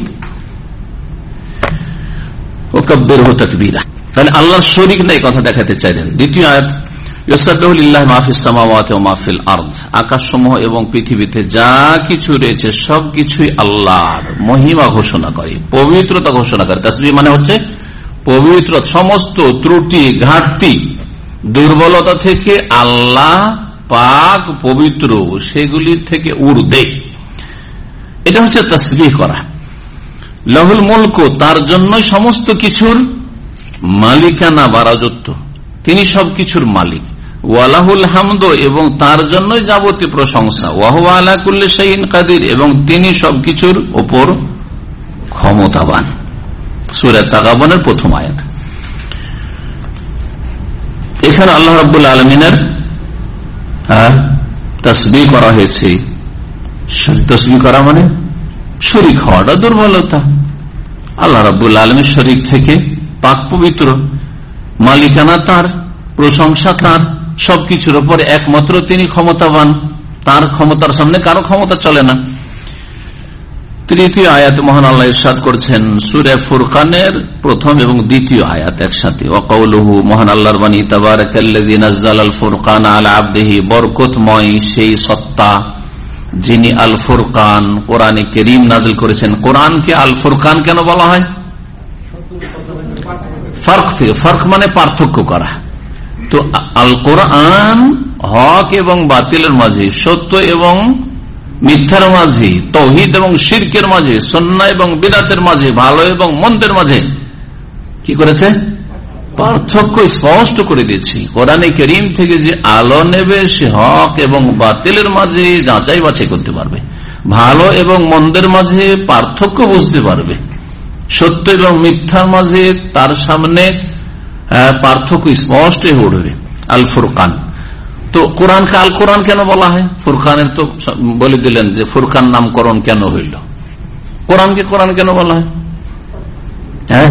D: ওয়াকাব্বিরহু তাকবীরা। তাহলে আল্লাহর শরীক নাই কথা দেখাতে চাইলেন। দ্বিতীয় আয়াত, ইউসাব্বিহু লিল্লাহি মা ফিস সামাওয়াতি ওয়া মা ফিল আরদ, আকাশসমূহ এবং পৃথিবীতে যা কিছু রয়েছে সবকিছুই আল্লাহর মহিমা ঘোষণা করে, পবিত্রতা ঘোষণা করে। তাসবিহ মানে হচ্ছে পবিত্র, সমস্ত ত্রুটি ঘাটতি দুর্বলতা থেকে আল্লাহ পাক পবিত্র, সেগুলির থেকে ঊর্ধ্বে। এটা হচ্ছে তাসবিহ করা। লাহুল মুলক, তার জন্য সমস্ত কিছুর মালিকানা বা রাজত্ব, তিনি সবকিছুর মালিক। ওয়ালাহুল হামদ, এবং তার জন্যই যাবতীয় প্রশংসা। ওয়াহুয়া আলা কুল্লি শাইইন কাদির, এবং তিনি সবকিছুর উপর ক্ষমতাবান। সূরা তাগাবনের প্রথম আয়াত। এখানে আল্লাহ রাব্বুল আলামিনের তাসবিহ করা হয়েছে। তাসবিহ করা মানে শরীক হওয়াটা দুর্বলতা। আল্লাহ রাব্বুল আলামিন শরীক থেকে পাক পবিত্র, মালিকানা তার, প্রশংসা তার, সবকিছুর উপরে একমাত্র তিনি ক্ষমতাবান, তার ক্ষমতার সামনে কারো ক্ষমতা চলে না। তৃতীয় আয়াত মহান আল্লাহ ইরশাদ করছেন সূরা ফুরকানের প্রথম এবং দ্বিতীয় আয়াত একসাথে, ওয়া কাউলুহু, মহান আল্লাহর বাণী, তাবারাকাল্লাযী নাযালাল ফুরকানা আলা আবদিহি, বরকতময় সেই সত্তা যিনি আল ফুরকান কোরআনে কারীম নাযিল করেছেন। কোরআনকে আল ফুরকান কেন বলা হয়? ফারক থেকে, ফারক মানে পার্থক্য করা। তো আল কোরআন হক এবং বাতিলের মাঝে, সত্য এবং মিথ্যার মাঝে, তাওহীদ এবং শিরকের মাঝে, সুন্নাহ এবং বিদআতের মাঝে, ভালো এবং মন্দের মাঝে কি করেছে? পার্থক্য স্পষ্ট করে দিয়েছি। কোরআনে কারীম থেকে যে আলো নেবে সে হক এবং বাতিলের মাঝে যাচাই বাছাই করতে পারবে, ভালো এবং মন্দের মাঝে পার্থক্য বুঝতে পারবে, সত্য এবং মিথ্যার মাঝে তার সামনে পার্থক্য স্পষ্ট হয়ে উঠবে। আল ফুরকান। তো কোরআনকে আল কোরআন কেন বলা হয়? ফুরকানের তো বলে দিলেন যে ফুরকান নামকরণ কেন হইল। কোরআনকে কোরআন কেন বলা হয়? হ্যাঁ,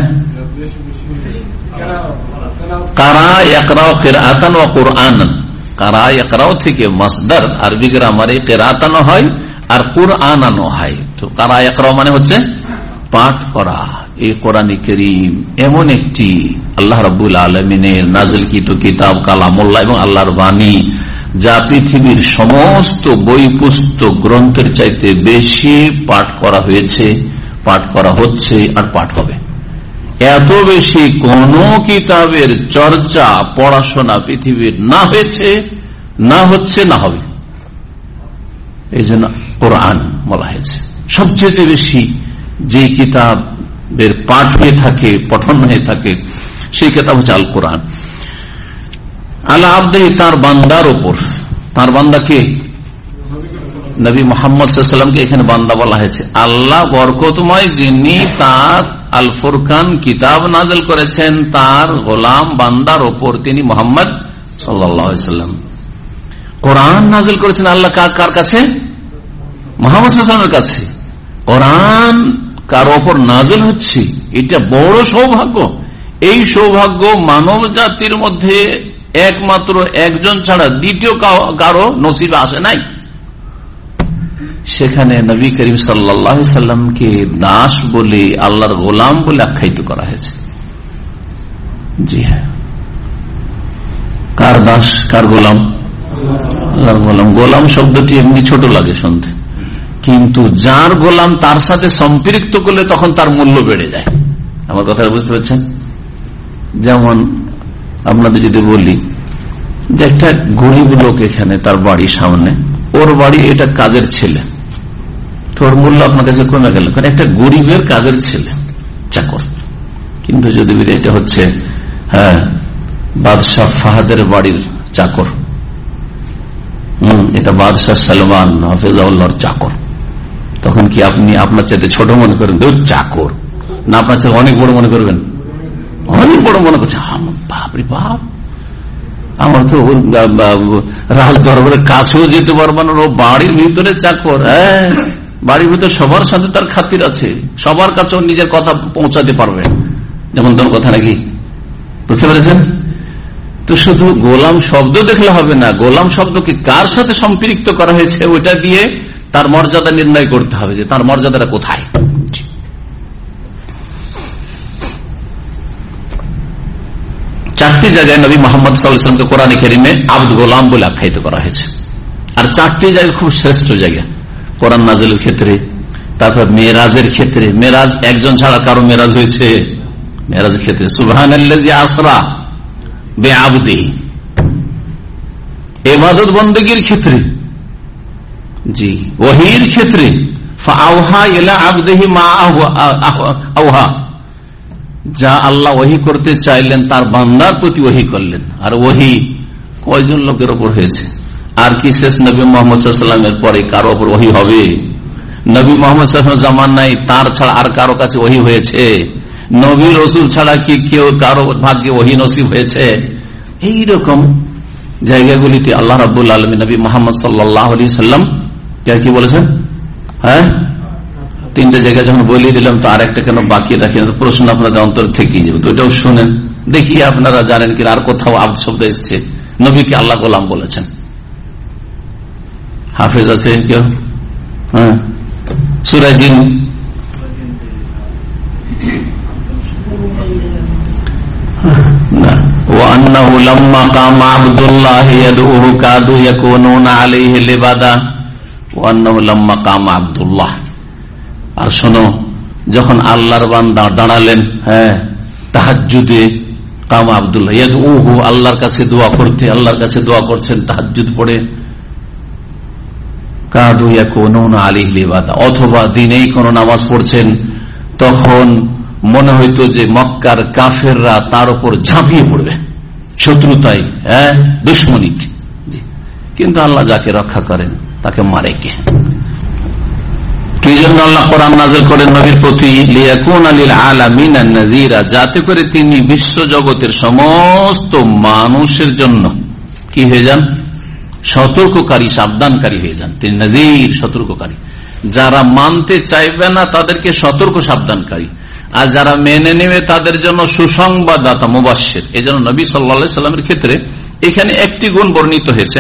D: কারা ইয়াকরাউ কিরাআতান ওয়া কুরআনান। কারা ইয়াকরাউ থেকে মাসদার, আরবি গ্রামারে কিরাআতান হয় আর কুরআনানও হয়। তো কারা ইয়াকরাউ মানে হচ্ছে পাঠ করা। এই কোরআনে কারীম এমন একটি আল্লাহ রাব্বুল আলামিনের নাযিলকৃত কিতাব, কালামুল্লাহ এবং আল্লাহর বাণী, যা পৃথিবীর সমস্ত বই পুস্তক গ্রন্থের চাইতে বেশি পাঠ করা হয়েছে, পাঠ করা হচ্ছে আর পাঠ হবে। এত বেশি কোন কিতাবের চর্চা পড়াশোনা পৃথিবীর না হয়েছে, না হচ্ছে, না হবে। এই জন্য কোরআন বলা হয়েছে। সবচেয়ে বেশি যে কিতাবের পাঠ হয়ে থাকে, পঠন হয়ে থাকে, সেই কিতাব হচ্ছে আল কোরআন। আলা আবদিহি, তার বান্দার উপর। তার বান্দা কে? নবী মুহাম্মদ সাল্লাল্লাহু আলাইহি ওয়াসাল্লামকে এখানে বান্দা বলা হয়েছে। আল্লাহ বরকতময় যিনি তার আল ফুরকান কিতাব নাযিল করেছেন তার গোলাম বান্দার উপর, তিনি মুহাম্মদ সাল্লাল্লাহু আলাইহি ওয়াসাল্লাম। কোরআন নাযিল করেছেন আল্লাহ কার কাছে? মুহাম্মদ সাল্লাল্লাহু আলাইহি ওয়াসাল্লামের কাছে। কোরআন কার ওপর নাযিল হচ্ছে, এটা বড় সৌভাগ্য। এই সৌভাগ্য মানব জাতির মধ্যে একমাত্র একজন ছাড়া দ্বিতীয় কারো নসিবে আসে নাই। সেখানে নবী করিম সাল্লাল্লাহু আলাইহি সাল্লামকে দাস বলে, আল্লাহর গোলাম বলে আখ্যায়িত করা হয়েছে। জি হ্যাঁ, কার দাস, কার গোলাম? আল্লাহর গোলাম। গোলাম শব্দটি এমনি ছোট লাগে শুনতে, কিন্তু যার গোলাম তার সাথে সম্পৃক্ত করলে তখন তার মূল্য বেড়ে যায়। আমার কথা বুঝতে পারছেন? যেমন আপনাদের যদি বলি যে একটা গরিব লোক এখানে, তার বাড়ি সামনে, ওর বাড়ি এটা কাজের ছেলে, তোর মূল্য আপনার কাছে কমে গেল, কারণ একটা গরিবের কাজের ছেলে, চাকর। কিন্তু যদি এটা হচ্ছে হ্যাঁ বাদশাহ ফাহাদের বাড়ির চাকর, হম এটা বাদশাহ সালমান হাফিজাহুল্লাহর চাকর, তখন কি আপনি আপনার চাইতে ছোট মনে করেন? চাকর না, আপনার চাইতে অনেক বড় মনে করবেন? অনেক বড় মনে করছে। বাপরে বাপ, আমার তো রাজ দরবারের কাছেও যেতে পারবো না, ও বাড়ির ভিতরে চাকর। হ্যাঁ, বাড়ির ভিতরে সবার সাথে তার খাতির আছে, সবার কাছেও নিজের কথা পৌঁছাতে পারবে, যেমন তোর কথা নাকি। বুঝতে পেরেছেন? তো শুধু গোলাম শব্দ দেখলে হবে না, গোলাম শব্দকে কার সাথে সম্পৃক্ত করা হয়েছে ওইটা দিয়ে তার মর্যাদা নির্ণয় করতে হবে, যে তার মর্যাদাটা কোথায়। চারটি জায়গায় নবী মুহাম্মদ সাল্লাল্লাহু আলাইহি ওয়াসাল্লামকে কোরআনে কারীমে আব্দ গোলাম বলে আখ্যায়িত করা হয়েছে। আর চারটি জায়গা খুব শ্রেষ্ঠ জায়গা কোরআন নাযিলের ক্ষেত্রে। তারপর মেরাজের ক্ষেত্রে, মেরাজ একজন ছাড়া কারো মেরাজ হয়েছে? মেরাজের ক্ষেত্রে সুবহানাল্লাযী আসরা বিআবদিহি, ইবাদত বন্দেগীর ক্ষেত্রে, জি ওহীর ক্ষেত্রে ফাআওহা ইলা আবদিহি মা আওহা, যা আল্লাহ ওহী করতে চাইলেন তার বান্দার প্রতি ওহী করলেন। আর ওহী কয়জন লোকের ওপর হয়েছে? আর কি শেষ নবী মুহাম্মদ সাল্লাল্লাহু আলাইহি ওয়াসাল্লামের পরে কারো ওপর ওহী হবে? নবী মুহাম্মদ সাল্লাল্লাহু আলাইহি ওয়াসাল্লাম জামানায় তার ছাড়া আর কারো কাছে ওহী হয়েছে? নবী রাসূল ছাড়া কি কেউ কারো ভাগ্যে ওহী নসিব হয়েছে? এইরকম জায়গাগুলিতে আল্লাহ রাব্বুল আলামিন নবী মুহাম্মদ সাল্লাল্লাহু আলাইহি সাল্লাম কি বলেছেন? হ্যাঁ, তিনটা জায়গা যখন বলিয়ে দিলাম তো আরেকটা কেন বাকি রাখি? প্রশ্ন আপনাদের অন্তর থেকেই যাবে, তো ওটাও শুনেন দেখি আপনারা জানেন কিনা। আর কোথাও আব শব্দ এসছে নবীকে আল্লাহ গোলাম বলেছেন? হাফেজ আছে কেউ? হ্যাঁ, সূরা জিন না। ওয়ান্নাহু লাম্মা কামা আব্দুল্লাহ ইয়াদউহু কাদু ইয়াকুনুনা আলাইহি লিবাদা। ওয়ান্নাহু লাম্মা কামা আব্দুল্লাহ, আর শোনো যখন আল্লাহর বান্দা দাঁড়ালেন, হ্যাঁ, তাহাজ্জুদে, কামা আব্দুল্লাহ ইয়াদউহু, আল্লাহর কাছে দোয়া করতে, আল্লাহর কাছে দোয়া করছেন তাহাজ্জুদ পড়ে, কাদু ইয়াকুনুনা আলাইহি লিবাদা, অথবা দিনেই কোন নামাজ পড়ছেন, তখন মনে হইতো যে মক্কার কাফেররা তার উপর ঝাঁপিয়ে পড়বে শত্রুতায়, হ্যাঁ, দুশ্মনীতে। কিন্তু আল্লাহ যাকে রক্ষা করেন তাকে মারে কে? কি জন্য আল্লাহ কোরআন নাযিল করেন নবীর প্রতি? লিয়াকুনা লিল আলামিনা নাযীরা, যাতে করে তিনি বিশ্ব জগতের সমস্ত মানুষের জন্য কি হয়ে যান? সতর্ককারী, সাবধানকারী হয়ে যান। তিনি নাযীর, সতর্ককারী। যারা মানতে চাইবে না তাদেরকে সতর্ক, সাবধানকারী, আর যারা মেনে নেবে তাদের জন্য সুসংবাদদাতা, মুবাশশির। এই জন্য নবী সাল্লাল্লাহু আলাইহি সাল্লামের ক্ষেত্রে এখানে একটি গুণ বর্ণিত হয়েছে,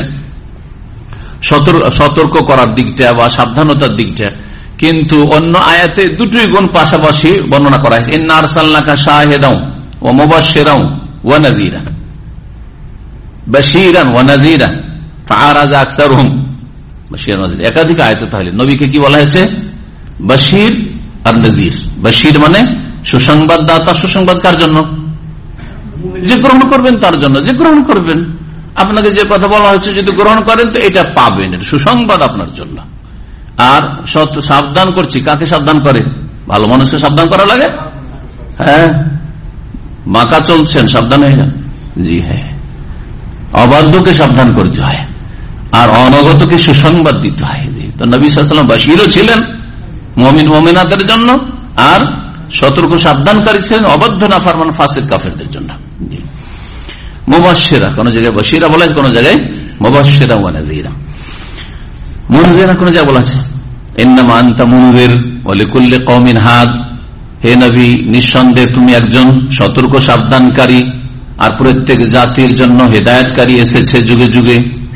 D: সতর্ক করার দিকটা বা সাবধানতার দিকটা, কিন্তু অন্য আয়াতে দুটোই গুণ পাশাপাশি বর্ণনা করা হয়েছে। ইন্না আরসালনাকা শাহিদাও ওয়া মুবাশশিরাও ওয়া নাযীরা, বাশীরান ওয়া নাযীরা ফাআরাযা আকসারুহুম বাশীরান ওয়া নাযীরা। একাধিক আয়াতে তাহলে নবীকে কি বলা হয়েছে? বাশীর আর নাযীর। বাশীর মানে সুসংবাদদাতা। সুসংবাদ কার জন্য? যে গ্রহণ করবেন তার জন্য, যে গ্রহণ করবেন। আপনাকে যে কথা বলা হচ্ছে যদি গ্রহণ করেন তো এটা পাবেন, সুসংবাদ আপনার জন্য। আর সাবধান করছি, কাকে সাবধান করে? ভালো মানুষকে সাবধান করা লাগে। হ্যাঁ, মাকা চলছেন, সাবধান হয়ে যান। জি হ্যাঁ, অবাধ্যকে সাবধান করতে হয়, আর অনগতকে সুসংবাদ দিতে হয়। তো নবী সাল্লাল্লাহু আলাইহি ওয়াসাল্লাম বাশীরও ছিলেন মুমিন মুমিনাতের জন্য, আর সতর্ক সাবধানকারী ছিলেন অবাধ্য নাফরমান ফাসিক কাফেরদের জন্য। মুবাশশিরা, কোন জায়গায় বাশীরা বলা আছে, কোন জায়গায় মুবাশশিরা ওয়া নাযীরা। মুনযিরা কোন জায়গায় বলা আছে ইন্নামা আনতা মুনযির ওয়া লিকুল্লি কওমিন হাদ। হে নবী, নিঃসন্দেহে তুমি একজন সতর্ক সাবধানকারী, আর প্রত্যেক জাতির জন্য হেদায়েতকারী এসেছে যুগে যুগে।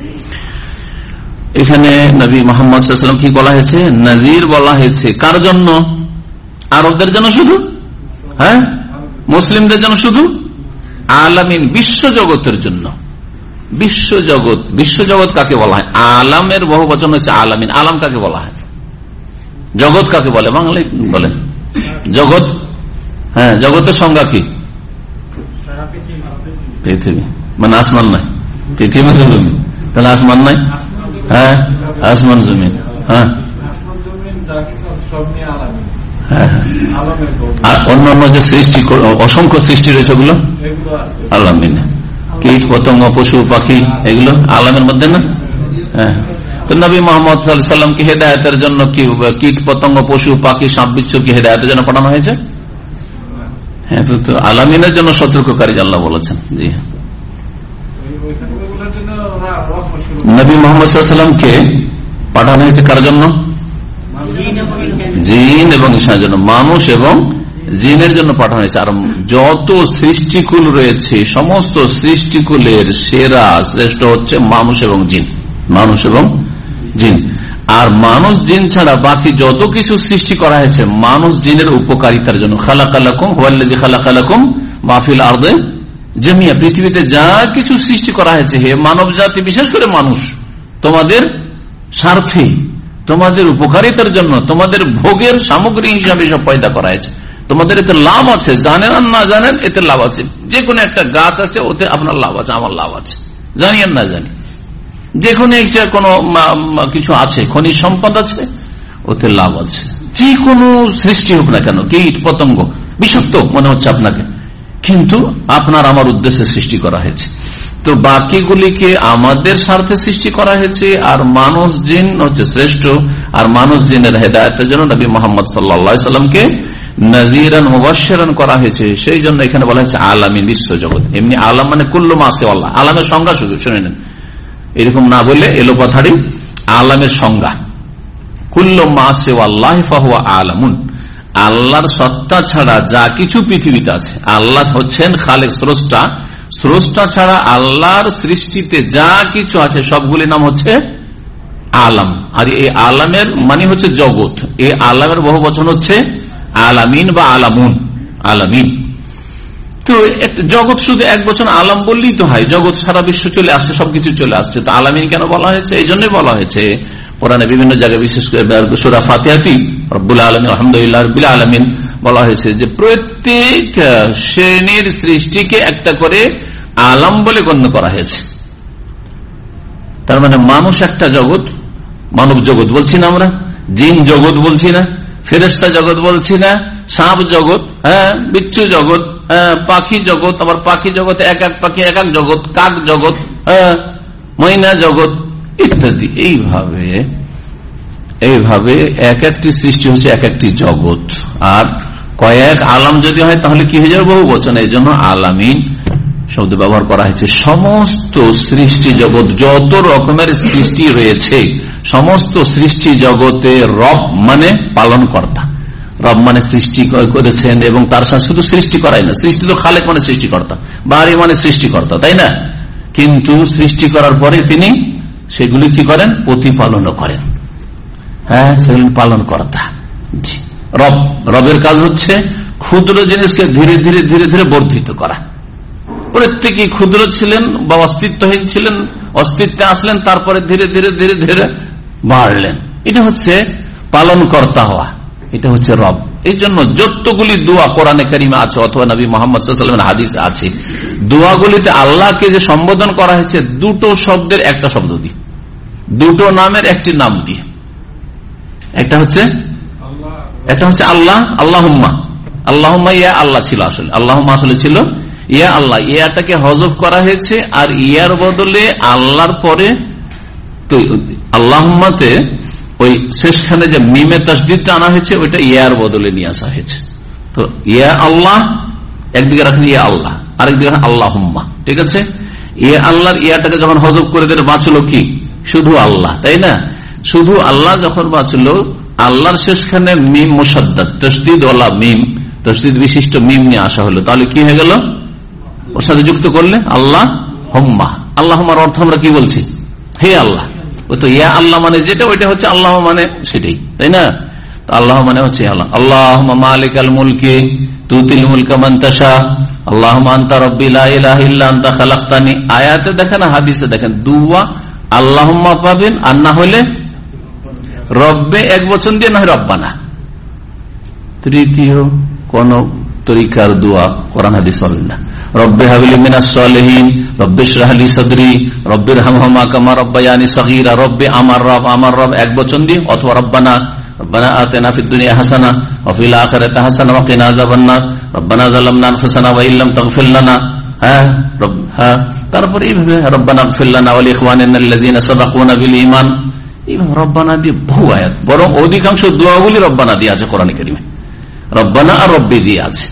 D: এখানে নবী মুহাম্মদ সাল্লাল্লাহু আলাইহি ওয়াসাল্লাম কি বলা হয়েছে? নাযীর বলা হয়েছে। কার জন্য? আরবদের জন্য শুধু? হ্যাঁ, মুসলিমদের জন্য শুধু? আলামিন, বিশ্ব জগতের জন্য। বিশ্ব জগৎ, বিশ্ব জগৎ কাকে বলা হয়? আলামের বহু বচন হচ্ছে আলামিন। আলাম কাকে বলা হয়? জগৎ কাকে বলে? বাংলায় বলেন জগৎ। হ্যাঁ, জগতের সংজ্ঞা কি? পৃথিবী মানে আসমান নাই, পৃথিবী মানে জমিন। তাহলে আসমান নাই? হ্যাঁ, আসমান জমিন। হ্যাঁ, আর অন্যান্য যে সৃষ্টি, অসংখ্য সৃষ্টি রয়েছে ওগুলো আলামিন। কীট পতঙ্গ, পশু পাখি, এগুলো আলামের মধ্যে না? হ্যাঁ। তো নবী মুহাম্মদ সাল্লাল্লাহু আলাইহি ওয়াসাল্লাম কি হেদায়েতের জন্য কি কীট পতঙ্গ, পশু পাখি, সাপ বিচ্ছু কি হেদায়েতের জন্য পাঠানো হয়েছে? হ্যাঁ, তো আলামিনের জন্য সতর্ককারী আল্লাহ বলেছেন। জি, নবী মুহাম্মদ সাল্লাল্লাহু আলাইহি ওয়াসাল্লামকে পাঠানো হয়েছে কার জন্য? জিন এবং ইনসানের জন্য, মানুষ এবং জিনের জন্য পাঠানো হয়েছে। আর যত সৃষ্টিকুল রয়েছে সমস্ত সৃষ্টিকুলের সেরা শ্রেষ্ঠ হচ্ছে মানুষ এবং জিন, মানুষ এবং জিন। আর মানুষ জিন ছাড়া বাকি যত কিছু সৃষ্টি করা হয়েছে মানুষ জিনের উপকারিতার জন্য। খালাকালাকুম হুয়াল্লাযী খালাকালাকুম মা ফিল আরদি জামিয়া, পৃথিবীতে যা কিছু সৃষ্টি করা হয়েছে হে মানব জাতি, বিশেষ করে মানুষ, তোমাদের স্বার্থে, তোমাদের উপকারিতার জন্য, তোমাদের ভোগের সামগ্রী হিসাবে সব পয়দা করা হয়েছে। তোমাদের এতে লাভ আছে, জানেন আর না জানেন এতে লাভ আছে। যে কোনো একটা গাছ আছে ওতে আপনার লাভ আছে, আমার লাভ আছে, জানি আর না জানি। যে কোনো একটা কোনো কিছু আছে, খনিজ সম্পদ আছে, ওতে লাভ আছে। যে কোনো সৃষ্টি হোক না কেন, কীট পতঙ্গ বিষাক্ত মনে হচ্ছে আপনাকে, কিন্তু আপনার আমার উদ্দেশ্যে সৃষ্টি করা হয়েছে। তো বাকিগুলিকে আমাদের স্বার্থে সৃষ্টি করা হয়েছে। আর মানুষ জিন হচ্ছে শ্রেষ্ঠ, আর মানুষ জিনের হেদায়েতের জন্য নবী মুহাম্মদ সাল্লাল্লাহু আলাইহি ওয়াসাল্লামকে নাযীরান মুবাশশিরান করা হয়েছে, সেই জন্য এখানে বলা হয়েছে আলামিন, বিশ্বজগৎ। এমনি আলাম মানে কুল্লু মা সিওয়াল্লাহ, আলামের সংজ্ঞা শুধু শুনে নেন, এরকম না বলে এলো কথাটি আলামের সংজ্ঞা। কুল্লু মা সিওয়াল্লাহ ফাহুয়া আলামুন, আল্লাহর সত্তা ছাড়া যা কিছু পৃথিবীতে আছে, আল্লাহ হচ্ছেন খালেক, স্রষ্টা, স্রষ্টা ছাড়া আল্লাহর সৃষ্টিতে যা কিছু আছে সবগুলির নাম হচ্ছে আলাম। আর এই আলামের মানে হচ্ছে জগৎ, এই আলামের বহু বচন হচ্ছে আলামিন বা আলামুন, আলামিন। তো জগৎ শুধু এক বচন আলাম বললেই তো হয়, জগৎ সারা বিশ্ব চলে আসছে, সবকিছু চলে আসছে, তো আলামিন কেন বলা হয়েছে? এই জন্যই বলা হয়েছে কোরআনে বিভিন্ন জায়গায়, বিশেষ করে সূরা ফাতিহাতে রব্বুল আলামিন আলহামদুলিল্লাহ রাব্বিল আলামিন বলা হয়েছে যে প্রত্যেক শ্রেণীর সৃষ্টিকে একটা করে আলাম বলে গণ্য করা হয়েছে। তার মানে মানুষ একটা জগৎ, মানব জগৎ বলছি না আমরা, জিন জগৎ বলছি না, ফেরেশতা জগৎ বলছি না, সাপ জগৎ, হ্যাঁ, বিচ্ছু জগৎ, হ্যাঁ, পাখি জগৎ, আবার পাখি জগৎ এক এক পাখি এক এক জগৎ, কাক জগৎ, হ্যাঁ, ময়না জগৎ ইত্যাদি। এইভাবে এইভাবে এক একটি সৃষ্টি হচ্ছে এক একটি জগৎ। আর কয়েক আলাম যদি হয় তাহলে কি হয়ে যাবে? বহু বচন। এই জন্য আলামিন শব্দ ব্যবহার করা হয়েছে। সমস্ত সৃষ্টি জগৎ, যত রকমের সৃষ্টি রয়েছে, সমস্ত সৃষ্টি জগতে রব মানে পালন কর্তা, রব মানে সৃষ্টি করেছেন, এবং তার সাথে শুধু সৃষ্টি করাই না, সৃষ্টি তো খালেক মানে সৃষ্টিকর্তা, বাড়ি মানে সৃষ্টিকর্তা, তাই না? কিন্তু সৃষ্টি করার পরে তিনি সেগুলি কি করেন? প্রতিপালনও করেন, হ্যাঁ, সেগুলি পালন কর্তা। রব, রবের কাজ হচ্ছে ক্ষুদ্র জিনিসকে ধীরে ধীরে ধীরে ধীরে বর্ধিত করা। প্রত্যেকেই ক্ষুদ্র ছিলেন বা অস্তিত্বহীন ছিলেন, অস্তিত্বে আসলেন, তারপরে ধীরে ধীরে ধীরে ধীরে বাড়লেন। এটা হচ্ছে পালন কর্তা হওয়া, এটা হচ্ছে রব। এই জন্য যতগুলি দোয়া কোরআনে কারিমে আছে অথবা নবী মুহাম্মদ সাল্লাল্লাহু আলাইহি ওয়াসাল্লামের হাদিসে আছে, দোয়াগুলিতে আল্লাহকে যে সম্বোধন করা হয়েছে দুটো শব্দের একটা শব্দ দিয়ে, দুটো নামের একটি নাম দিয়ে। একটা হচ্ছে একটা হচ্ছে আল্লাহ, আল্লাহুম্মা, আল্লাহুম্মা ইয়া আল্লাহ ছিল, আসলে আল্লাহুম্মা আসলে ছিল ইয়া আল্লাহ, ইয়াটাকে হযফ করা হয়েছে, আর ইয়ার বদলে আল্লাহর পরে তো আল্লাহুম্মাতে ওই শেষখানে যে মিমে তাসদীদটা আনা হয়েছে ওইটা ইয়ার বদলে নিয়ে আসা হয়েছে। তো ইয়া আল্লাহ একদিকে রাখেন ইয়া আল্লাহ, আরেকদিকে রাখেন আল্লাহুম্মা, ঠিক আছে? ইয়া আল্লাহর ইয়াটাকে যখন হযফ করে দিলে বাঁচলো কি? শুধু আল্লাহ, তাই না? শুধু আল্লাহ যখন বাঁচলো, আল্লাহর শেষখানে মিম মুশাদ্দাদ, তাসদীদ ওয়ালা মিম, তাসদীদ বিশিষ্ট মিম নিয়ে আসা হলো, তাহলে কি হয়ে গেল? ওর সাথে যুক্ত করলে আল্লাহ হুম্মা। আল্লাহুম্মার অর্থ আমরা কি বলছি? হে আল্লাহ। ওই তো ইয়া আল্লাহ মানে যেটা, ওইটা হচ্ছে আল্লাহ মানে সেটাই, তাই না? আল্লাহ মানে হচ্ছে আল্লাহ। আল্লাহুম্মা মালিকাল মুলকি তুতিল মুলকা মান তাশা, আল্লাহুম্মা আনতা রাব্বি লা ইলাহা ইল্লা আনতা খালাকতানি। আয়াতে দেখেন, হাদিসে দেখেন, দুয়া আল্লাহুম্মা পাবেন, আর না হলে রব্বে এক বচন দিয়ে, না হয় রব্বানা। তৃতীয় কোন তরিকার দোয়া কোরআন হাদিস বলেন না। রব্বে হাবলি মিনাস সালিহিন, রব্বে ইশরাহ লি সাদরি, রব্বিরহামহুমা কামা রাব্বায়ানি সগীরা। রব্বে আমার রব, আমার রব এক বচন দিয়ে, অথবা রব্বানা, রব্বানা আতিনা ফিদ দুনিয়া হাসানা ওয়া ফিল আখিরাতি হাসানা ওয়া কিনা আযাবান নার, রব্বানা যালামনা আনফুসানা ওয়া ইল্লাম তাগফির লানা, হ্যাঁ, হ্যাঁ, তারপরে এইভাবে রব্বানা ইগফির লানা ওয়া লিইখওয়ানিনা আল্লাযীনা সাবাকুনা বিল ঈমান। এইভাবে রব্বানা দিয়ে বহু আয়াত, বরং অধিকাংশ দোয়াগুলি রব্বানা দিয়ে আছে কোরআনে কারিমে, রব্বানা আর রব্বি দিয়ে আছে।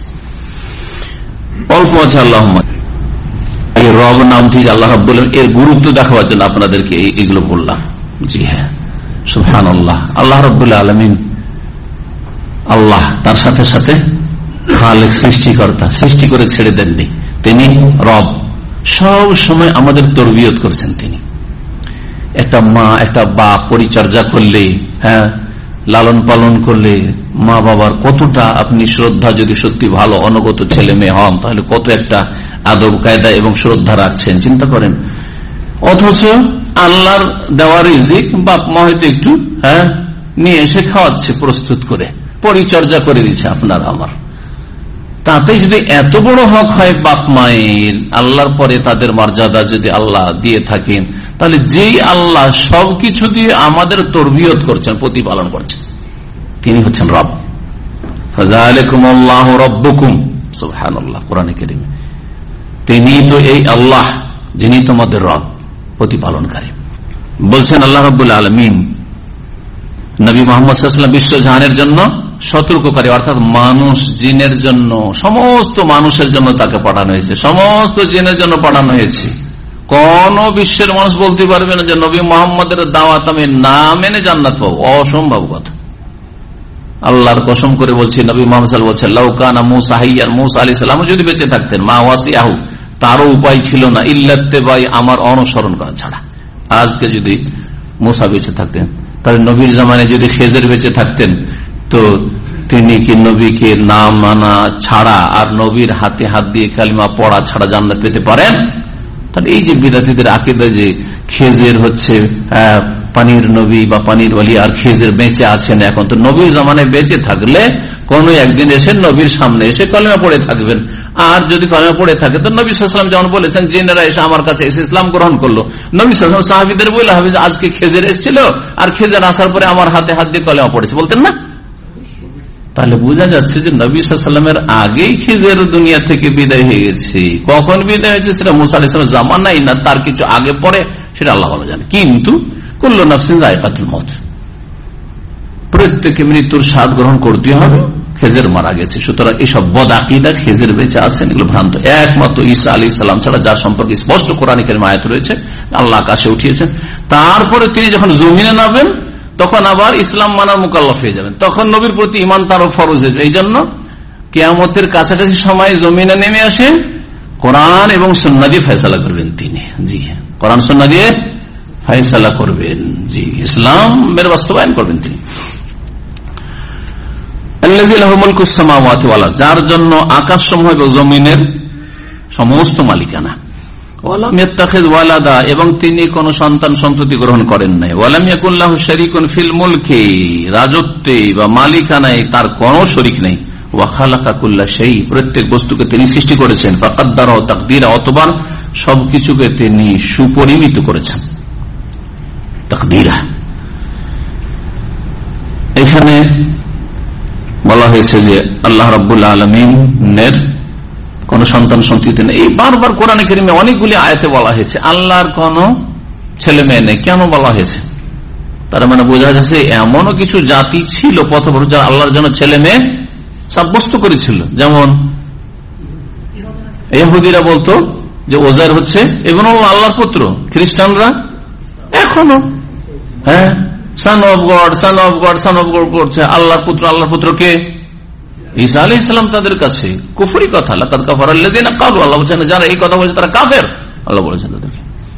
D: অল্প আছে আল্লাহুম্মা। এই রব নামটি আল্লাহ রাব্বুল আলামিন, এর গুরুত্ব দেখাবার জন্য আপনাদেরকে এগুলো বললাম। জি হ্যাঁ, সুবহানাল্লাহ। আল্লাহ রাব্বুল আলামিন আল্লাহ, তার সাথে সাথে খালেক, সৃষ্টিকর্তা, সৃষ্টি করে ছেড়ে দেননি, তিনি রব। সব সময় আমাদের তরবিয়ত করেছেন তিনি। একটা মা, একটা বাপ পরিচর্যা করলে, হ্যাঁ, লালন পালন করলে মা বাবার কতটা আপনি শ্রদ্ধা, যদি সত্যি ভালো অনুগত ছেলে মেয়ে হন তাহলে কত একটা আদব কায়দা এবং শ্রদ্ধা রাখছেন, চিন্তা করেন। অথচ আল্লাহর দেওয়া রিজিক বাপ মা হয়তো একটু, হ্যাঁ, নিয়ে এসে খাওয়াচ্ছে প্রস্তুত করে, পরিচর্যা করে দিচ্ছে আপনার আমার। তাতে যদি এত বড় হক হয় বাপ মায়ের, আল্লাহর পরে তাদের মর্যাদা যদি আল্লাহ দিয়ে থাকেন, তাহলে যেই আল্লাহ সবকিছু দিয়ে আমাদের তরবিয়ত করছেন, প্রতিপালন করছেন, তিনি হচ্ছেন রব। ফাযালিকুমুল্লাহু রাব্বুকুম, সুবহানাল্লাহ, কোরআনে কারীমে তিনি তো এই আল্লাহ, যিনি তোমাদের রব, প্রতিপালনকারী। বলছেন আল্লাহ রাব্বুল আলামিন নবী মুহাম্মদ সাল্লাল্লাহু আলাইহি ওয়াসাল্লাম বিশ্বজাহানের জন্য সতর্ককারী, অর্থাৎ মানুষ জিনের জন্য, সমস্ত মানুষের জন্য তাকে পাঠানো হয়েছে, সমস্ত জিনের জন্য পাঠানো হয়েছে। কোন বিশ্বের মানুষ বলতে পারবে না যে নবী মোহাম্মদের দাওয়াত আমি না মেনে জান্নাত পাবো, অসম্ভব কথা। আল্লাহর কসম করে বলছি, নবী মোহাম্মদ বলছেন লাউকানা মুসা হাইয়ান, মুসা আলাইহিস সালাম যদি বেঁচে থাকতেন, মা ওয়াসিয়াহু, তারও উপায় ছিল না ইল্লাত্তিবাই, আমার অনুসরণ করা ছাড়া। আজকে যদি মুসা বেঁচে থাকতেন, তাহলে নবীর জামানে যদি খেজর বেঁচে থাকতেন, তো তিনি কি নবীকে না মানা ছাড়া আর নবীর হাতে হাত দিয়ে কালিমা পড়া ছাড়া জান্নাত পেতে পারেন? তাহলে এই যে বিদাতীদের আকীদা যে খেজর হচ্ছে পানির নবী বা পানির ওলি, আর খেজর বেঁচে আছেন এখন, তো নবীর জামানায় বেঁচে থাকলে কোন একদিন এসে নবীর সামনে এসে কালিমা পড়ে থাকবেন। আর যদি কালিমা পড়ে থাকে তো নবী সাল্লাল্লাহু আলাইহি ওয়াসাল্লাম যেমন বলেছেন, জিনেরা এসে আমার কাছে এসে ইসলাম গ্রহণ করলো, নবী সাল্লাল্লাহু আলাইহি ওয়াসাল্লাম সাহাবীদের বলে হবে যে আজকে খেজর এসেছিল আর খেজর আসার পরে আমার হাতে হাত দিয়ে কালিমা পড়েছে, বলতেন না? তাহলে বোঝা যাচ্ছে যে নবী সাল্লাল্লাহু আলাইহি ওয়াসাল্লামের আগেই খেজর দুনিয়া থেকে বিদায় হয়ে গেছে। কখন বিদায় হয়েছে সেটা মুসা আলাইহিস সালামের জামানায় না তার কিছু আগে পরে, সেটা আল্লাহ ভালো জানে। কিন্তু কুল্লু নাফসিন যায়কাতুল মউত, প্রত্যেককে মৃত্যুর স্বাদ গ্রহণ করতে হবে। খেজর মারা গেছে, সুতরাং এইসব বদ আকীদা খেজর বেঁচে আছেন, এগুলো ভ্রান্ত। একমাত্র ঈসা আলাইহিস সালাম ছাড়া যার সম্পর্কে স্পষ্ট কোরআনে কারিমে আয়াত রয়েছে, আল্লাহ আকাশে উঠিয়েছেন, তারপরে তিনি যখন জমিনে নামবেন তখন আবার ইসলাম মানার মুকাল্লাফ হয়ে যাবেন, তখন নবীর প্রতি ঈমান তারও ফরজ হয়ে যাবে। এই জন্য কিয়ামতের কাছাকাছি সময় জমিনে নেমে আসে, কোরআন এবং সুন্নাহ দিয়ে ফয়সালা করবেন তিনি। জি, কোরআন সুন্নাহ দিয়ে ফয়সালা করবেন, জি, ইসলামের বাস্তবায়ন করবেন তিনি। আল্লাযী লাহু মুলকুস সামাওয়াতি ওয়াল আরদ, যার জন্য আকাশ সমূহ এবং জমিনের সমস্ত মালিকানা। ওয়ালাম ইয়াত্তাখিয ওয়ালাদা, এবং তিনি কোন সন্তান সন্ততি গ্রহণ করেন নাই। ওয়ালাম ইয়াকুল লাহু শারীকুন ফিল মুলকি, রাজত্বে বা মালিকানায় তার কোনো শরীক নেই। ওয়া খালাকা কুল্লা শাই, প্রত্যেক বস্তুকে তিনি সৃষ্টি করেছেন। ফাকাদ্দারাহু তাকদীরা, অতঃপর সবকিছুকে তিনি সুপরিমিত করেছেন তাকদীরা। এখানে বলা হয়েছে যে আল্লাহ রাব্বুল আলামিনের কোন সন্তান সন্ততি নেই। এই বারবার কোরআনে কারিমে অনেকগুলি আয়াতে বলা হয়েছে আল্লাহর কোন ছেলে মেয়ে নেই। কেন বলা হয়েছে? তার মানে বোঝা যাচ্ছে এমনও কিছু জাতি ছিল পথভ্রষ্ট যারা আল্লাহর জন্য ছেলে মেয়ে সাব্যস্ত করেছিল। যেমন ইহুদিরা বলতো যে ওজার হচ্ছে এবং আল্লাহর পুত্র, খ্রিস্টানরা এখনো হ্যাঁ son of God son of God son of God করছে। আল্লাহর পুত্র আল্লাহর পুত্র কে? ঈসা আলাইহিস সালাম। তাদের কাছে কুফরি কথা, লাকাদ কাফারা আল্লাযীনা ক্বালু, আল্লাহ বলেছেন যারা এই কথা বলছে তারা কাফের, আল্লাহ বলেছেন তাদেরকে।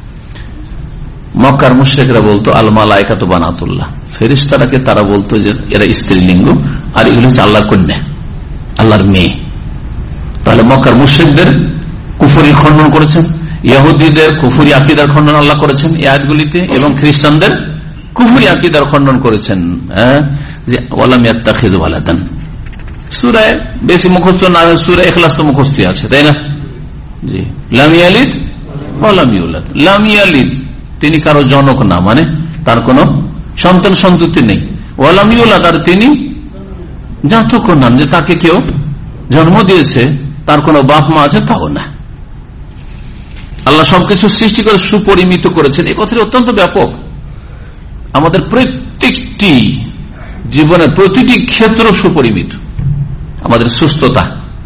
D: মক্কার মুশরিকরা বলতো আল মালায়েকাতু বানাতুল্লাহ, ফেরেশতাদেরকে তারা বলতো যে এরা স্ত্রীলিঙ্গ আর এগুলো হচ্ছে আল্লাহর কন্যা, আল্লাহর মেয়ে। তাহলে মক্কার মুশরিকদের কুফরি খণ্ডন করেছেন, ইহুদিদের কুফরি আকীদার খণ্ডন আল্লাহ করেছেন এই আয়াতগুলিতে, এবং খ্রিস্টানদের কুফরি আকীদার খণ্ডন করেছেন যে ওয়ালাম ইয়াত্তাখিয ওয়ালাদান। সূরা বেশি মুখস্থ না, সূরা ইখলাস তো মুখস্থ আছে, তাই না? জি, লাম ইয়ালিদ ওয়া লাম ইউলাদ। লাম ইয়ালিদ, তিনি কারো জনক না, মানে তার কোনো সন্তান সন্ততি নেই। ওয়া লাম ইউলাদ, আর তিনি জাতক নন, যে তাকে কেউ জন্ম দিয়েছে, তার কোনো বাপ মা আছে তাও না। আল্লাহ সবকিছু সৃষ্টি করে সুপরিমিত করেছেন। এই কথাটি অত্যন্ত ব্যাপক। আমাদের প্রত্যেকটি জীবনের প্রতিটি ক্ষেত্র সুপরিমিত। আমাদের সুস্থতা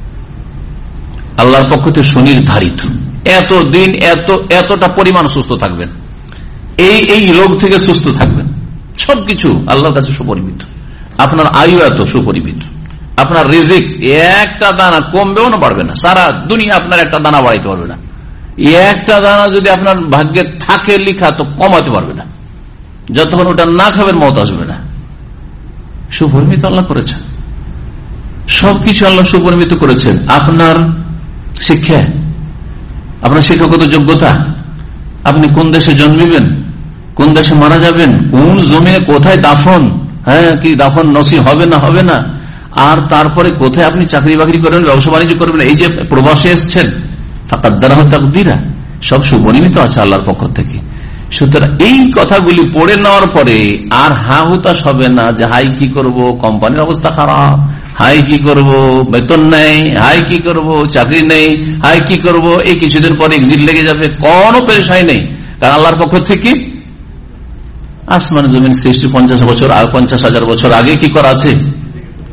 D: আল্লাহর পক্ষ থেকে সুনির্ধারিত, এত দিন এত এতটা পরিমাণ সুস্থ থাকবেন, এই এই রোগ থেকে সুস্থ থাকবেন, সবকিছু আল্লাহর কাছে সুপরিমিত। আপনার আয়ু এত সুপরিমিত, আপনার রিজিক একটা দানা কমবেও না বাড়বে না, সারা দুনিয়া আপনার একটা দানা বাড়াইতে পারবে না। একটা দানা যদি আপনার ভাগ্যে থাকে লিখা তো কমাতে পারবে না, যতক্ষণ ওটা না খাবেন মত আসবে না। সুপরিমিত আল্লাহ করেছেন, সবকিছু আল্লাহ সুপরিমিত করেছেন। আপনার শিক্ষা, আপনার শিক্ষাগত যোগ্যতা, আপনি কোন দেশে জন্মিবেন, কোন দেশে মারা যাবেন, কোন জমিনে কোথায় দাফন, হ্যাঁ কি দাফন নসিব হবে না হবে না, আর তারপরে কোথায় আপনি চাকরি বাকরি করবেন, ব্যবসা বাণিজ্য করবেন, এই যে প্রবাসে এসছেন, ফাকাদ্দারাহু তাকদীরা, সব সুপরিমিত আছে আল্লাহর পক্ষ থেকে। সুতরাং এই কথাগুলি পড়ে নেওয়ার পরে আর হা হুতাশ হবে না যে হাই কি করব, কোম্পানির অবস্থা খারাপ, হাই কি করব, বেতন নেই, হাই কি করব, চাকরি নেই, হাই কি করব, এই কিছুদিন পরে এক্সিট লেগে যাবে, কোনো পেরেশানি নেই। কারণ আল্লাহর পক্ষ থেকে আসমান জমিন সৃষ্টি পঞ্চাশ বছর পঞ্চাশ হাজার বছর আগে কি করা আছে?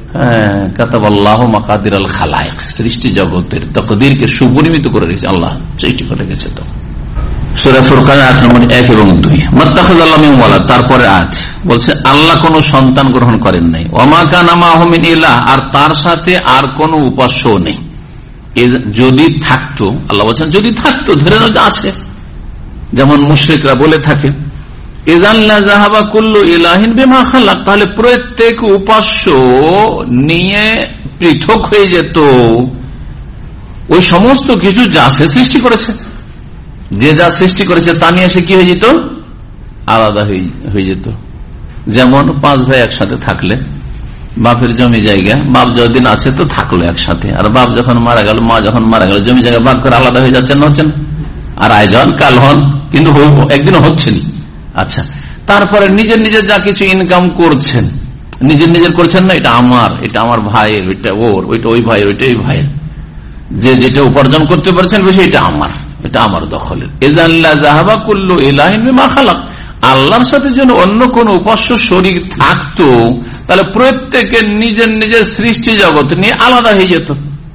D: কাতাবাল্লাহু মাকাদিরাল খালায়েক, সৃষ্টি জগতের তাকদীরকে সুপরিমিত করে রেখেছে আল্লাহ, সৃষ্টি করে রেখেছে। তো সূরা ফুরকান আয়াত নম্বর এক এবং দুই। মাত্তাখাযাল্লাহু মিন ওয়ালাদ, তারপরে আয়াত বলছে আল্লাহ কোন সন্তান গ্রহণ করেন নাই। ওয়া মা কানা মাহু মিন ইলাহ, আর তার সাথে আর কোন উপাস্য নেই। যদি থাকতো, আল্লাহ বলছেন যদি থাকতো, ধরে নাও আছে, যেমন মুশরিকরা বলে থাকে ইযান লা যাহাবা কুল্লু ইলাহিন বিমা খালাক, তাহলে প্রত্যেক উপাস্য নিয়ে পৃথক হয়ে যেত ওই সমস্ত কিছু যা সে সৃষ্টি করেছে। যে যা সৃষ্টি করেছে তা নিয়ে সে কি হয়ে যেত, আলাদা হয়ে যেত। যেমন পাঁচ ভাই একসাথে থাকলে, বাপের জমি জায়গা, বাপ যতদিন আছে তো থাকলো একসাথে, আর বাপ যখন মারা গেল, মা যখন মারা গেল, জমি জায়গা ভাগ করে আলাদা হয়ে যাচ্ছেন না, হচ্ছেন, আর আজ হন কাল হন, কিন্তু একদিনও হচ্ছে না। আচ্ছা, তারপরে নিজের নিজের যা কিছু ইনকাম করছেন, নিজের নিজের করছেন না, এটা আমার, এটা আমার ভাইয়ের, ওইটা ওর, ওইটা ওই ভাইয়ের, ওইটা ওই ভাইয়ের, যে যেটা উপার্জন করতে পারছেন বেশি এটা আমার, এটা আমার দখলের। ইযান লা যাহাবা কুল্লু ইলাহিন বিমা খালাক, আল্লাহর সাথে যেন অন্য কোন উপাস্য শরীক থাকতো, তাহলে প্রত্যেকে নিজের নিজের সৃষ্টি জগৎ নিয়ে আলাদা হয়ে যেত।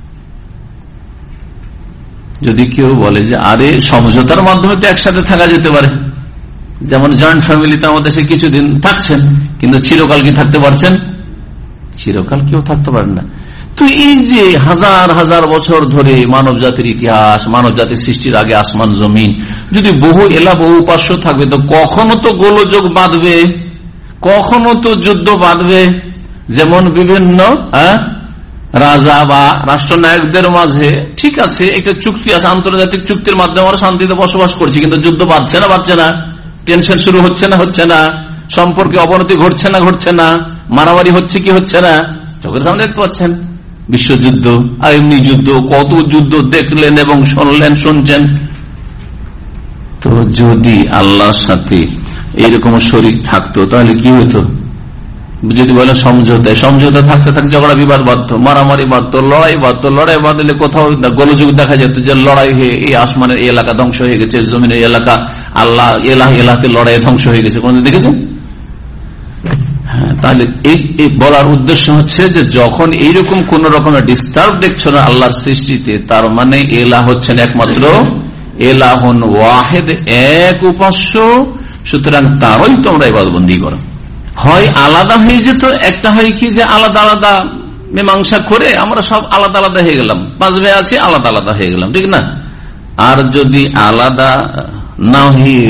D: যদি কেউ বলে যে আরে সমঝোতার মাধ্যমে তো একসাথে থাকা যেতে পারে, যেমন জয়েন্ট ফ্যামিলিতে আমাদের সে কিছুদিন থাকছেন, কিন্তু চিরকাল কি থাকতে পারছেন? চিরকাল কেউ থাকতে পারেন না। তো এই যে হাজার হাজার বছর ধরে মানব জাতির ইতিহাস, মানব জাতির সৃষ্টির আগে আসমান জমিন, যদি বহু এলা বহু উপাস্য থাকবে, তো কখনো তো গোলযোগ বাঁধবে, কখনো তো যুদ্ধ বাঁধবে। যেমন বিভিন্ন রাজা বা রাষ্ট্রনায়কদের মাঝে ঠিক আছে একটা চুক্তি আছে, আন্তর্জাতিক চুক্তির মাধ্যমে আমরা শান্তিতে বসবাস করছি, কিন্তু যুদ্ধ বাঁধছে না বাঁধছে না, টেনশন শুরু হচ্ছে না হচ্ছে না, সম্পর্কে অবনতি ঘটছে না ঘটছে না, মারামারি হচ্ছে কি হচ্ছে না, চোখের সামনে দেখতে পাচ্ছেন বিশ্বযুদ্ধ আর এমনি যুদ্ধ, কত যুদ্ধ দেখলেন এবং শুনলেন শুনছেন। তো যদি আল্লাহর সাথে এরকম শরীক থাকতো তাহলে কি হতো? যদি বলেন সমঝোতায়, সমঝোতা থাকতে থাকতে ঝগড়া বিবাদ বাঁধত, মারামারি বাঁধত, লড়াই বাঁধত, লড়াই বাঁধলে কোথাও গোলযোগ দেখা যেত যে লড়াই হয়ে এই আসমানের এই এলাকা ধ্বংস হয়ে গেছে, জমিনের এলাকা আল্লাহ এলাহ এলাহাতে লড়াই ধ্বংস হয়ে গেছে, কোনদিন দেখেছেন? হ্যাঁ, তাহলে এই বলার উদ্দেশ্য হচ্ছে যে যখন এইরকম কোন রকমের ডিস্টার্ব দেখছো না আল্লাহর সৃষ্টিতে, তার মানে এলাহ হচ্ছেন একমাত্র এলাহুন ওয়াহিদ, এক উপাস্য, সুতরাং তারই তোমরা ইবাদতবন্দি করো। হয় আলাদা হয়ে যেত, একটা হয় কি যে আলাদা আলাদা মীমাংসা করে আমরা সব আলাদা আলাদা হয়ে গেলাম, পাঁচ ভাই আছি আলাদা আলাদা হয়ে গেলাম, ঠিক না? আর যদি আলাদা না হয়ে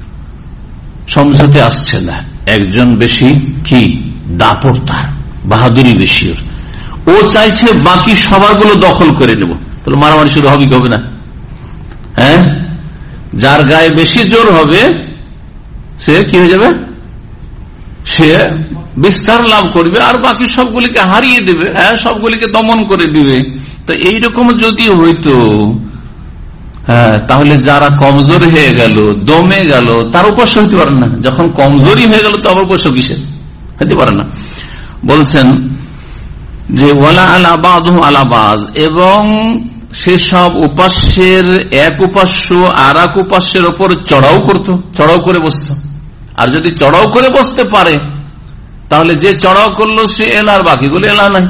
D: সমঝোতে আসছে না, একজন বেশি কি দাপট, তার বাহাদুরি বেশি, ও চাইছে বাকি সবারগুলো দখল করে নেব, তাহলে মারামারি শুরু হবে কি হবে না? হ্যাঁ, যার গায়ে বেশি জোর হবে সে কি হয়ে যাবে, সে বিস্তার লাভ করবে আর বাকি সবগুলিকে হারিয়ে দেবে, হ্যাঁ সবগুলিকে দমন করে দিবে। তো এইরকম যদি হইতো, হ্যাঁ, তাহলে যারা কমজোর হয়ে গেল, দমে গেল, তার উপাস্য হতে পারে না। যখন কমজোরি হয়ে গেল তো আবার উপাস্য কিসের হতে পারে না। বলছেন যে ওয়ালা আলা বাযহু আলা বায, এবং সেসব উপাস্যের এক উপাস্য আর এক উপাস্যের ওপর চড়াও করত, চড়াও করে বসত। আর যদি চড়াও করে বসতে পারে তাহলে যে চড়াও করলো সে এলা, আর বাকিগুলো এলা নাই।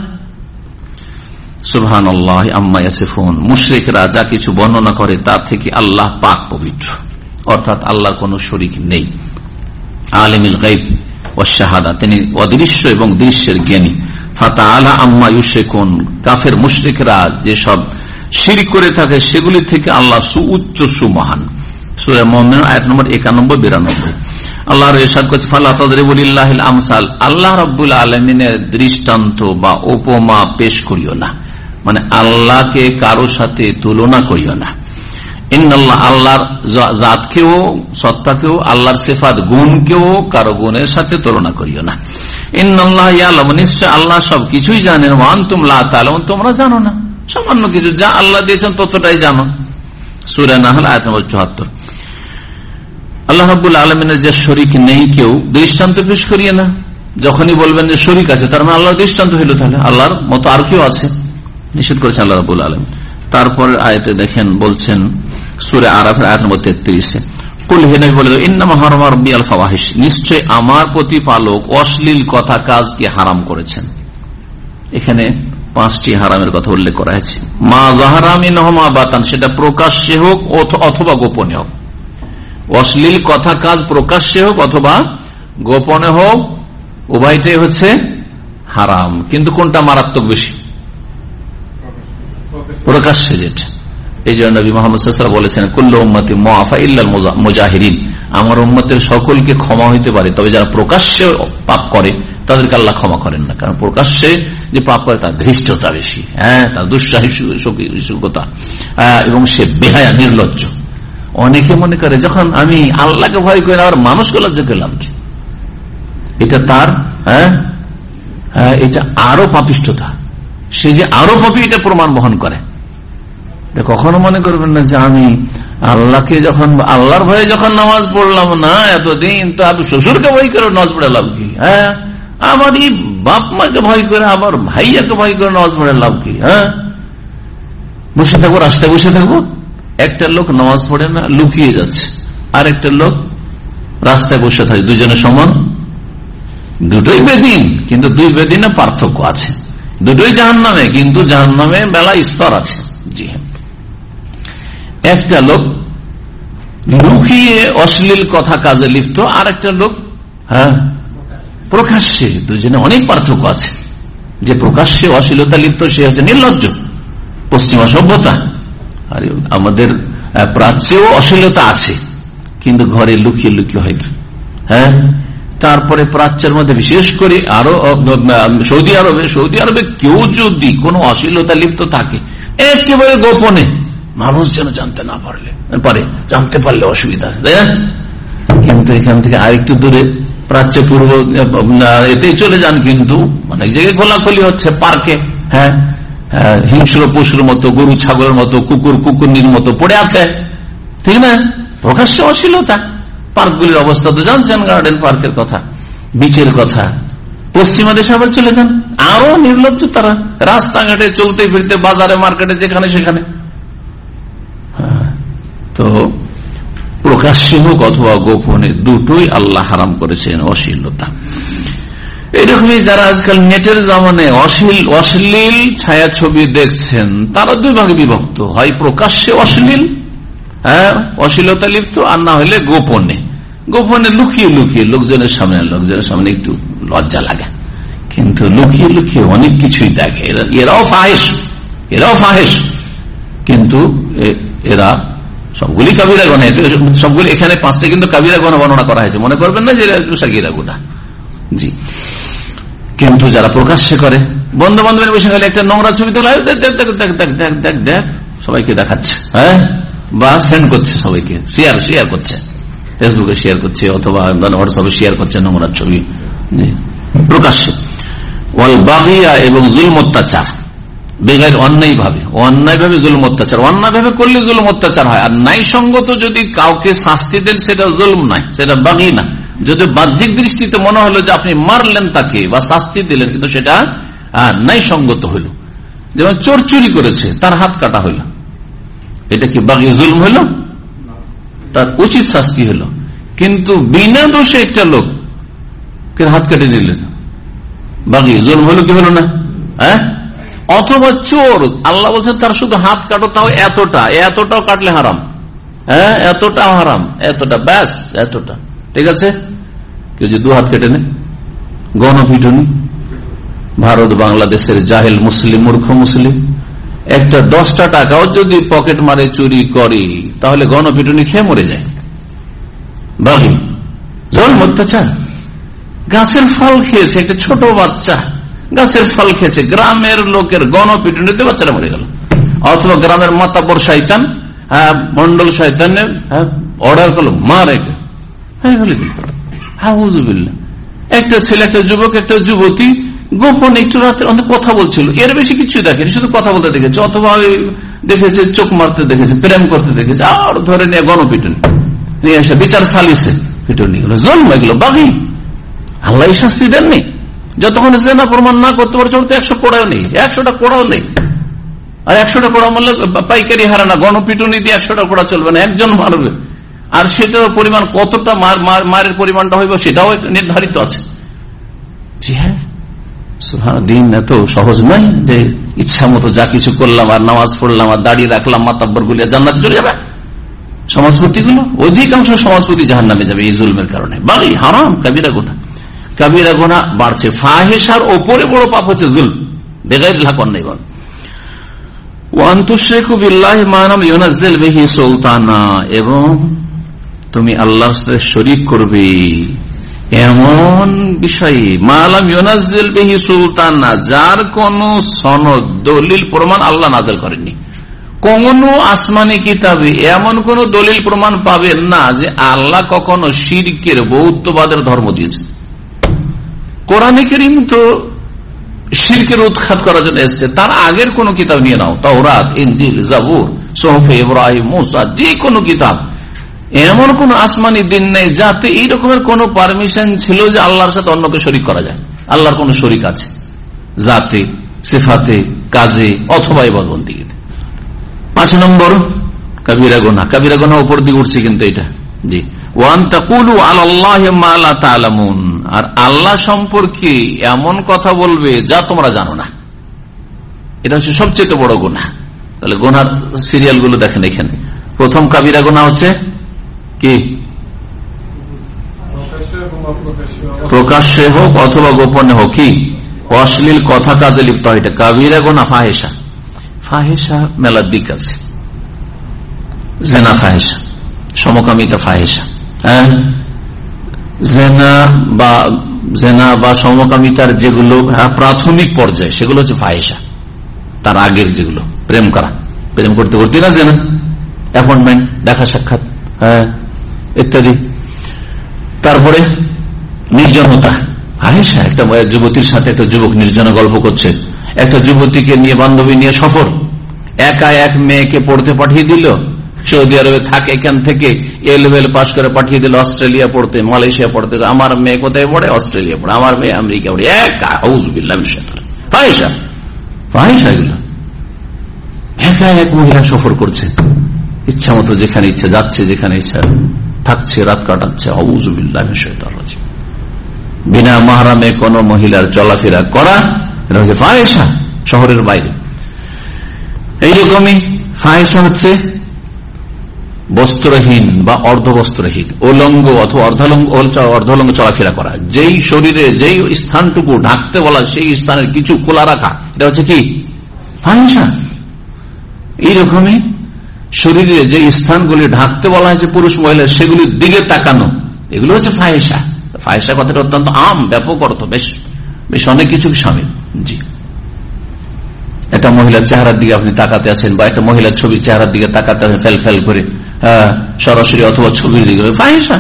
D: সুবহানাল্লাহ আম্মা ইয়াসিফুন, মুশরিকরা যা কিছু বর্ণনা করে তা থেকে আল্লাহ পাক পবিত্র, অর্থাৎ আল্লাহর কোনো শরীক নেই। আলিমুল গায়ব ওয়াশ শাহাদা, তিনি অদৃশ্য এবং দৃশ্যের জ্ঞানী। ফাতাআলা আম্মা ইউশরিকুন, কাফের মুশরিকরা যেসব শিরক করে থাকে সেগুলি থেকে আল্লাহ সুউচ্চ সুমহান। সূরা মুমিনুন আয়াত নম্বর একানব্বই বিরানব্বই। আল্লাহর ইরশাদ করছে ফালা তাদরিবু লিল্লাহিল আমসাল, আল্লাহ রাব্বুল আলামিনের দৃষ্টান্ত বা উপমা পেশ করিও না, মানে আল্লাহকে কারো সাথে তুলনা করিও না। ইন্নাল্লাহ, আল্লাহর জাতকেও সত্তাকেও আল্লাহর সিফাত গুণকেও কারো গুণের সাথে তুলনা করিও না। ইন্নাল্লাহ ইয়ালামু, নিশ্চয় আল্লাহ সবকিছুই জানেন। ওয়া আনতুম লা তা'লামুন, তোমরা জানো না, সামান্য কিছু যা আল্লাহ দিয়েছেন ততটাই জানো। সূরা নাহল আয়াত নম্বর চুয়াত্তর। আল্লাহ রাব্বুল আলামিনের যে শরীক নেই, কেউ দৃষ্টান্ত পেশ করিয়ে না। যখনই বলবেন যে শরীক আছে তার মানে আল্লাহর দৃষ্টান্ত হইল, তাহলে আল্লাহর মতো আর কেউ আছে, নিষেধ করেছে আল্লাহ রাব্বুল আলামিন। তারপর আয়াতে দেখেন বলছেন সূরা আরাফের আয়াত নম্বর তেত্রিশে, কুল হে নবী বলে দাও ইন্নামা হারামা রাব্বিয়াল ফাওয়াহিশ, নিশ্চয় আমার প্রতিপালক অশ্লীল কথা কাজকে হারাম করেছেন। এখানে পাঁচটি হারামের কথা উল্লেখ করা হয়েছে। মা যাহারা মিনহুমা বাতান, সেটা প্রকাশ্যে হোক অথবা গোপনে হোক। অশ্লীল কথা কাজ প্রকাশ্যে হোক অথবা গোপনে হোক, উভয়টাই হচ্ছে হারাম। কিন্তু কোনটা মারাত্মক বেশি? প্রকাশ্যে যেটা। এই জন্য নবী মুহাম্মদ সাল্লাল্লাহু আলাইহি ওয়াসাল্লাম বলেছেন, কুল্লু উম্মতি মুআফা ইল্লাল মুজাহিরিন, আমার উম্মতের সকলকে ক্ষমা হইতে পারে, তবে যারা প্রকাশ্যে পাপ করে তাদেরকে আল্লাহ ক্ষমা করেন না। কারণ প্রকাশ্যে যে পাপ করে তার ধৃষ্টতা বেশি, হ্যাঁ, তার দুঃসাহসিকতা এবং সে বেহায়া নির্লজ্জ। অনেকে মনে করে যখন আমি আল্লাহকে ভয় করি আর মানুষকে লজ্জা করলাম কি, এটা তার হ্যাঁ এটা আরো পাপিষ্ঠতা, সে যে আরো পাপী এটা প্রমাণ বহন করে। কখনো মনে করবেন না যে আমি আল্লাহকে যখন আল্লাহর ভয়ে যখন নামাজ পড়লাম না এতদিন, তো আমি শ্বশুরকে ভয় করে নামাজ পড়লাম কি, হ্যাঁ, আমার এই বাপ মাকে ভয় করে, আমার ভাইয়াকে ভয় করে নামাজ পড়ে লাভ কি, হ্যাঁ, বসে থাকবো রাস্তায় বসে থাকবো। একটা লোক নামাজ পড়ে না, লুকিয়ে যাচ্ছে, আর একটা লোক রাস্তায় বসে থাকে, দুজনের সমান, দুটোই বেদিন, কিন্তু দুই বেদিনে পার্থক্য আছে, দুটোই জাহান্নামে, কিন্তু জাহান্নামে বেলা স্তর আছে। জি হ্যাঁ, একটা লোক লুকিয়ে অশ্লীল কথা কাজে লিপ্ত, আর একটা লোক হ্যাঁ প্রকাশ্যে, দুজনে অনেক পার্থক্য আছে। যে প্রকাশ্যে অশ্লীলতা লিপ্ত সে হচ্ছে নির্লজ্জ, পশ্চিমা সভ্যতা। আর আমাদের প্রাচ্যেও অশ্লীলতা আছে, কিন্তু ঘরে লুকিয়ে লুকিয়ে হয়। হ্যাঁ, তারপরে প্রাচ্যের মধ্যে বিশেষ করে আরো সৌদি আরবে, সৌদি আরবে কেউ যদি কোনো অশ্লীলতা লিপ্ত থাকে একেবারে গোপনে, মানুষ যেন জানতে না পারলে পারে, জানতে পারলে অসুবিধা, তাই না? কিন্তু এখান থেকে আরেকটু দূরে প্রাচ্য পূর্ব এতেই চলে যান, কিন্তু অনেক জায়গায় খোলাখুলি হচ্ছে, পার্কে, হ্যাঁ, হিংস্র পশুর মতো, গরু ছাগলের মতো, কুকুর কুকুরনির মতো পড়ে আছে, ঠিক না? প্রকাশ্যে অশ্লীলতা। পার্কগুলির অবস্থা তো জানছেন, গার্ডেন পার্কের কথা, বিচের কথা। পশ্চিমা দেশে আবার চলে যান, আরো নির্লজ্জ তারা, রাস্তাঘাটে চলতে ফিরতে, বাজারে মার্কেটে, যেখানে সেখানে। তো প্রকাশ্যে হোক অথবা গোপনে, দুটোই আল্লাহ হারাম করেছেন অশ্লীলতা। এরকমই যারা আজকাল নেটের জামানে অশ্লীল অশ্লীল ছায়া ছবি দেখছেন, তারা দুই ভাগে বিভক্ত, হয় প্রকাশ্যে অশ্লীল, হ্যাঁ, অশ্লীলতা লিপ্ত, আর না হলে গোপনে। গোপনে লুকিয়ে লুকিয়ে লোকজনের সামনে, লোকজনের সামনে একটু লজ্জা লাগে, কিন্তু লুকিয়ে লুকিয়ে অনেক কিছুই দেখে। এরাও ফাহেশ, এরাও ফাহেশ, কিন্তু এরা সবগুলি কাবিরা গুনাহ, সবগুলি এখানে পাঁচটা কিন্তু কাবিরা গুনাহ বর্ণনা করা হয়েছে, মনে করবেন না যে সাগীরা গুনাহ। জি, কিন্তু যারা প্রকাশ্যে করে, বন্ধু বান্ধবের বসে গেলে একটা নোংরা ছবি তোলা, দেখ দেখ দেখ দেখ দেখ দেখ সবাইকে দেখাচ্ছে, হ্যাঁ, বা সেন্ড করছে সবাইকে, শেয়ার শেয়ার করছে, ফেসবুকে শেয়ার করছে অথবা হোয়াটসঅ্যাপে শেয়ার করছে নোংরা ছবি প্রকাশ্যে। ওয়াল বাগিয়া, এবং জুলম অত্যাচার, বেগাইর অন্যায় ভাবে, অন্যায় ভাবে জুলম অত্যাচার। অন্যায় ভাবে করলে জুলম অত্যাচার হয়, আর ন্যায় সঙ্গত যদি কাউকে শাস্তি দেন সেটা জুলম নাই, সেটা বাগি না। যদি বাহ্যিক দৃষ্টিতে মনে হলো যে আপনি মারলেন তাকে বা শাস্তি দিলেন, কিন্তু সেটা ন্যায় সঙ্গত হইল। যেমন চোর চুরি করেছে, তার হাত কাটা হইল, এটা কি বাগি জুলম হইল? তার উচিত শাস্তি হলো। কিন্তু বিনা দোষে একটা লোক হাত কেটে দিলেন, বাগি জুলম হলো কি হলো না? হ্যাঁ, অথবা চোর, আল্লাহ বলছেন তার শুধু হাত কাটো, তাও এতটা, এতটাও কাটলে হারাম, হ্যাঁ, এতটা হারাম, এতটা, ব্যাস এতটা, ঠিক আছে। কেউ যদি দু হাত কেটে নেয়, গণপিটুনি। ভারত বাংলাদেশের জাহেল মুসলিম, মূর্খ মুসলিম একটা দশটা টাকাও যদি পকেট মারে, চুরি করে, তাহলে গণপিটুনি খেয়ে মরে যায়। বাকি জল অত্যাচার। গাছের ফল খেয়েছে একটা ছোট বাচ্চা, গাছের ফল খেয়েছে, গ্রামের লোকের গণপিটুনিতে বাচ্চারা মরে গেল। অথবা গ্রামের মাতাবর শয়তান, হ্যাঁ, মন্ডল শয়তানের অর্ডার করলো, মারে, একটা ছেলে, একটা যুবক, একটা যুবতী গোপন একটু রাতের অনেক কথা বলছিল, এর বেশি কিছু দেখেনি, শুধু কথা বলতে দেখেছে, অথবা দেখেছে চোখ মারতে দেখেছে, প্রেম করতে দেখেছে, আর ধরে নিয়ে গণপিটুনি নিয়ে আসে, বিচার সালিসে পিটুনি গুলো, জন্ম এগুলো বাকি। আল্লাহ শাস্তি দেননি, যতক্ষণ জেনা প্রমাণ না করতে পারছে, ওর তো একশো কোড়াও নেই, একশোটা কোড়াও নেই। আর একশোটা কোড়া মারলে পাইকারি হারা না, গণপিটুনি দিয়ে একশোটা কোড়া চলবে না, একজন মারবে। আর সেটার পরিমাণ কতটা মারের পরিমাণটা হইব সেটাও নির্ধারিত আছে। জি হ্যাঁ, দিন এত সহজ নয় যে ইচ্ছা মতো যা কিছু করলাম আর নামাজ পড়লাম আর দাঁড়িয়ে রাখলাম মাতাব্বর গুলিয়া জান্নাতে চলে যাবে। সমাজপতি গুলো অধিকাংশ সমাজপতি জাহান্নামে যাবে এই জুলমের কারণে। বালি হারাম, কাবিরা গুনাহ, কাবিরা গুনাহ বাড়ছে। ফাহিশার ওপরে বড় পাপ হচ্ছে জুলম, বেগাইরিল হক, অন্যায় বল। ওয়ান তুশরিকু বিল্লাহি মা লাম ইউনাজ্জিল বিহি সুলতানা, এবং তুমি আল্লাহর সাথে শরীক করবে এমন বিষয়ে মা লাম ইউনাজ্জিল বিহি সুলতানা, যার কোন সনদ দলিল প্রমাণ আল্লাহ নাযিল করেননি। কোন আসমানি কিতাবে এমন কোন দলিল প্রমাণ পাবেন না যে আল্লাহ কখনো শিরকের বহুত্ববাদের ধর্ম দিয়েছেন। কোরআনে কারীম তো শিরকের উৎখাত করার জন্য এসেছে, তার আগের কোন কিতাব নিয়ে নাও, তাওরাত, ইনজিল, জাবুর, সুহুফে ইব্রাহিম, মুসা, যে কোনো কিতাব, এমন কোন আসমানি দিন নেই যাতে এই রকমের কোন পারমিশন ছিল যে আল্লাহর সাথে অন্যকে শরীক করা যায়। আল্লাহর কোন শরীক আছে জাতে, সিফাতে, কাজে অথবা ইবাদতবন্দেগীতে। পাঁচ নম্বর কাবিরা গুনাহ। কাবিরা গুনাহ উপর দিকে উঠছে কিন্তু এটা, জি। ওয়ান তাকুলু আলাল্লাহি মা লা তা'লামুন, আর আল্লাহ সম্পর্কে এমন কথা বলবে যা তোমরা জানো না। এটা হচ্ছে সবচেয়ে বড় গুনাহ। তাহলে গুনার সিরিয়াল গুলো দেখেন এখানে। প্রথম কাবিরা গুনাহ হচ্ছে কি? প্রকাশ্যে হোক অথবা গোপনে হোক, কি? অশ্লীল কথা কাজে লিপ্ত হয়, এটা কাবিরা গুনাহ। ফাহিশা, ফাহিশা মেলার দিক আছে। জেনা ফাহিশা, সমকামিতা ফাহিশা, হ্যাঁ, জেনা বা জেনা বা সমকামিতার যেগুলো প্রাথমিক পর্যায়ে সেগুলো হচ্ছে ফাহিশা। তার আগের যেগুলো প্রেম করা, প্রেম করতে করতে না জেনা, অ্যাপয়েন্টমেন্ট, দেখা সাক্ষাৎ, হ্যাঁ, ইত্যাদি। তারপরে নির্জনতা, ফাহিশা। একটা যুবতীর সাথে একটা যুবক নির্জনে গল্প করছে, একটা যুবতীকে নিয়ে, বান্ধবী নিয়ে সফর, একা এক মেয়েকে পড়তে পাঠিয়ে দিল, সৌদি আরবে থাকে, এখান থেকে এ লেভেল পাস করে পাঠিয়ে দিল অস্ট্রেলিয়া পড়তে, মালয়েশিয়া পড়তে। আমার মেয়ে কোথায় পড়ে? অস্ট্রেলিয়া পড়ে। আমার মেয়ে আমেরিকা পড়ে। একা, আউযুবিল্লাহ মিনাশ শাইতানির রাজিম। ফাহিশা, ফাহিশা এগুলো। একা এক মহিলা সফর করছে, ইচ্ছা মতো যেখানে ইচ্ছা যাচ্ছে, যেখানে ইচ্ছা থাকছে, রাত কাটাচ্ছে। আউযুবিল্লাহ মিনাশ শাইতানির রাজিম। বিনা মাহরামে কোন মহিলার চলাফেরা করা, এটা হচ্ছে ফাহিশা, শহরের বাইরে। এইরকমই ফাহিশা হচ্ছে বস্ত্রহীন বা অর্ধবস্ত্রহীন, উলঙ্গ অথবা অর্ধলঙ্গ অর্ধলঙ্গ চলাফেরা করা। যেই শরীরে যেই স্থানটুকু ঢাকতে বলা সেই স্থানের কিছু খোলা রাখা, এটা হচ্ছে কি? ফাহিশা। এইরকমই শরীরে যে স্থানগুলি ঢাকতে বলা হয়েছে পুরুষ মহিলা, সেগুলির দিকে তাকানো, এগুলো হচ্ছে ফাহিশা। ফাহিশা কথাটা অত্যন্ত আম, ব্যাপক অর্থ, বেশ বেশ অনেক কিছু সামিল। জি, একটা মহিলার চেহারার দিকে আপনি তাকাতে আছেন, বা একটা মহিলার ছবির চেহারার দিকে তাকাতে আছেন ফেল ফেল করে, হ্যাঁ, সরাসরি অথবা ছবির দিকে, ফাহিশা।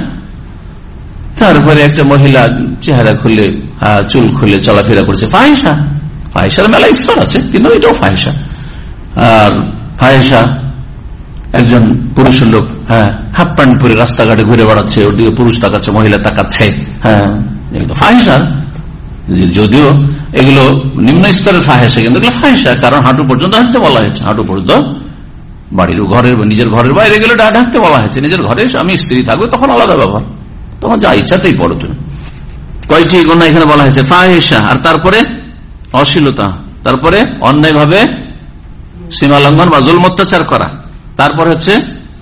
D: তারপরে একটা মহিলা চেহারা খুলে, হ্যাঁ, চুল খুলে চলাফেরা করছে, ফাহিশা। ফাহিশার মেলা স্তর আছে, কিন্তু এটাও ফাহিশা। আর ফাহিশা একজন পুরুষের লোক, হ্যাঁ, হাফ প্যান্ট পরে রাস্তাঘাটে ঘুরে বেড়াচ্ছে, ওর দিকে পুরুষ তাকাচ্ছে, মহিলা তাকাচ্ছে, হ্যাঁ, ফাহিশা। যদিও এগুলো নিম্ন স্তরের ফাহিশা, কিন্তু এগুলো ফাহিশা, কারণ হাঁটু পর্যন্ত হাঁটতে বলা হয়েছে। হাঁটু পর্যন্ত বাড়ির ঘরের, নিজের ঘরের বাইরে গেলে ঢাকতে বলা হয়েছে। নিজের ঘরে স্বামী স্ত্রী থাকবে তখন আলাদা ব্যবহার, তখন যা ইচ্ছাতেই পড়ো তুমি। কয়টি গুনাহ এখানে বলা হয়েছে? ফাহিশা। আর তারপরে অশ্লীলতা, তারপরে অন্যায় ভাবে সীমা লঙ্ঘন বা জুলম অত্যাচার করা, তারপরে হচ্ছে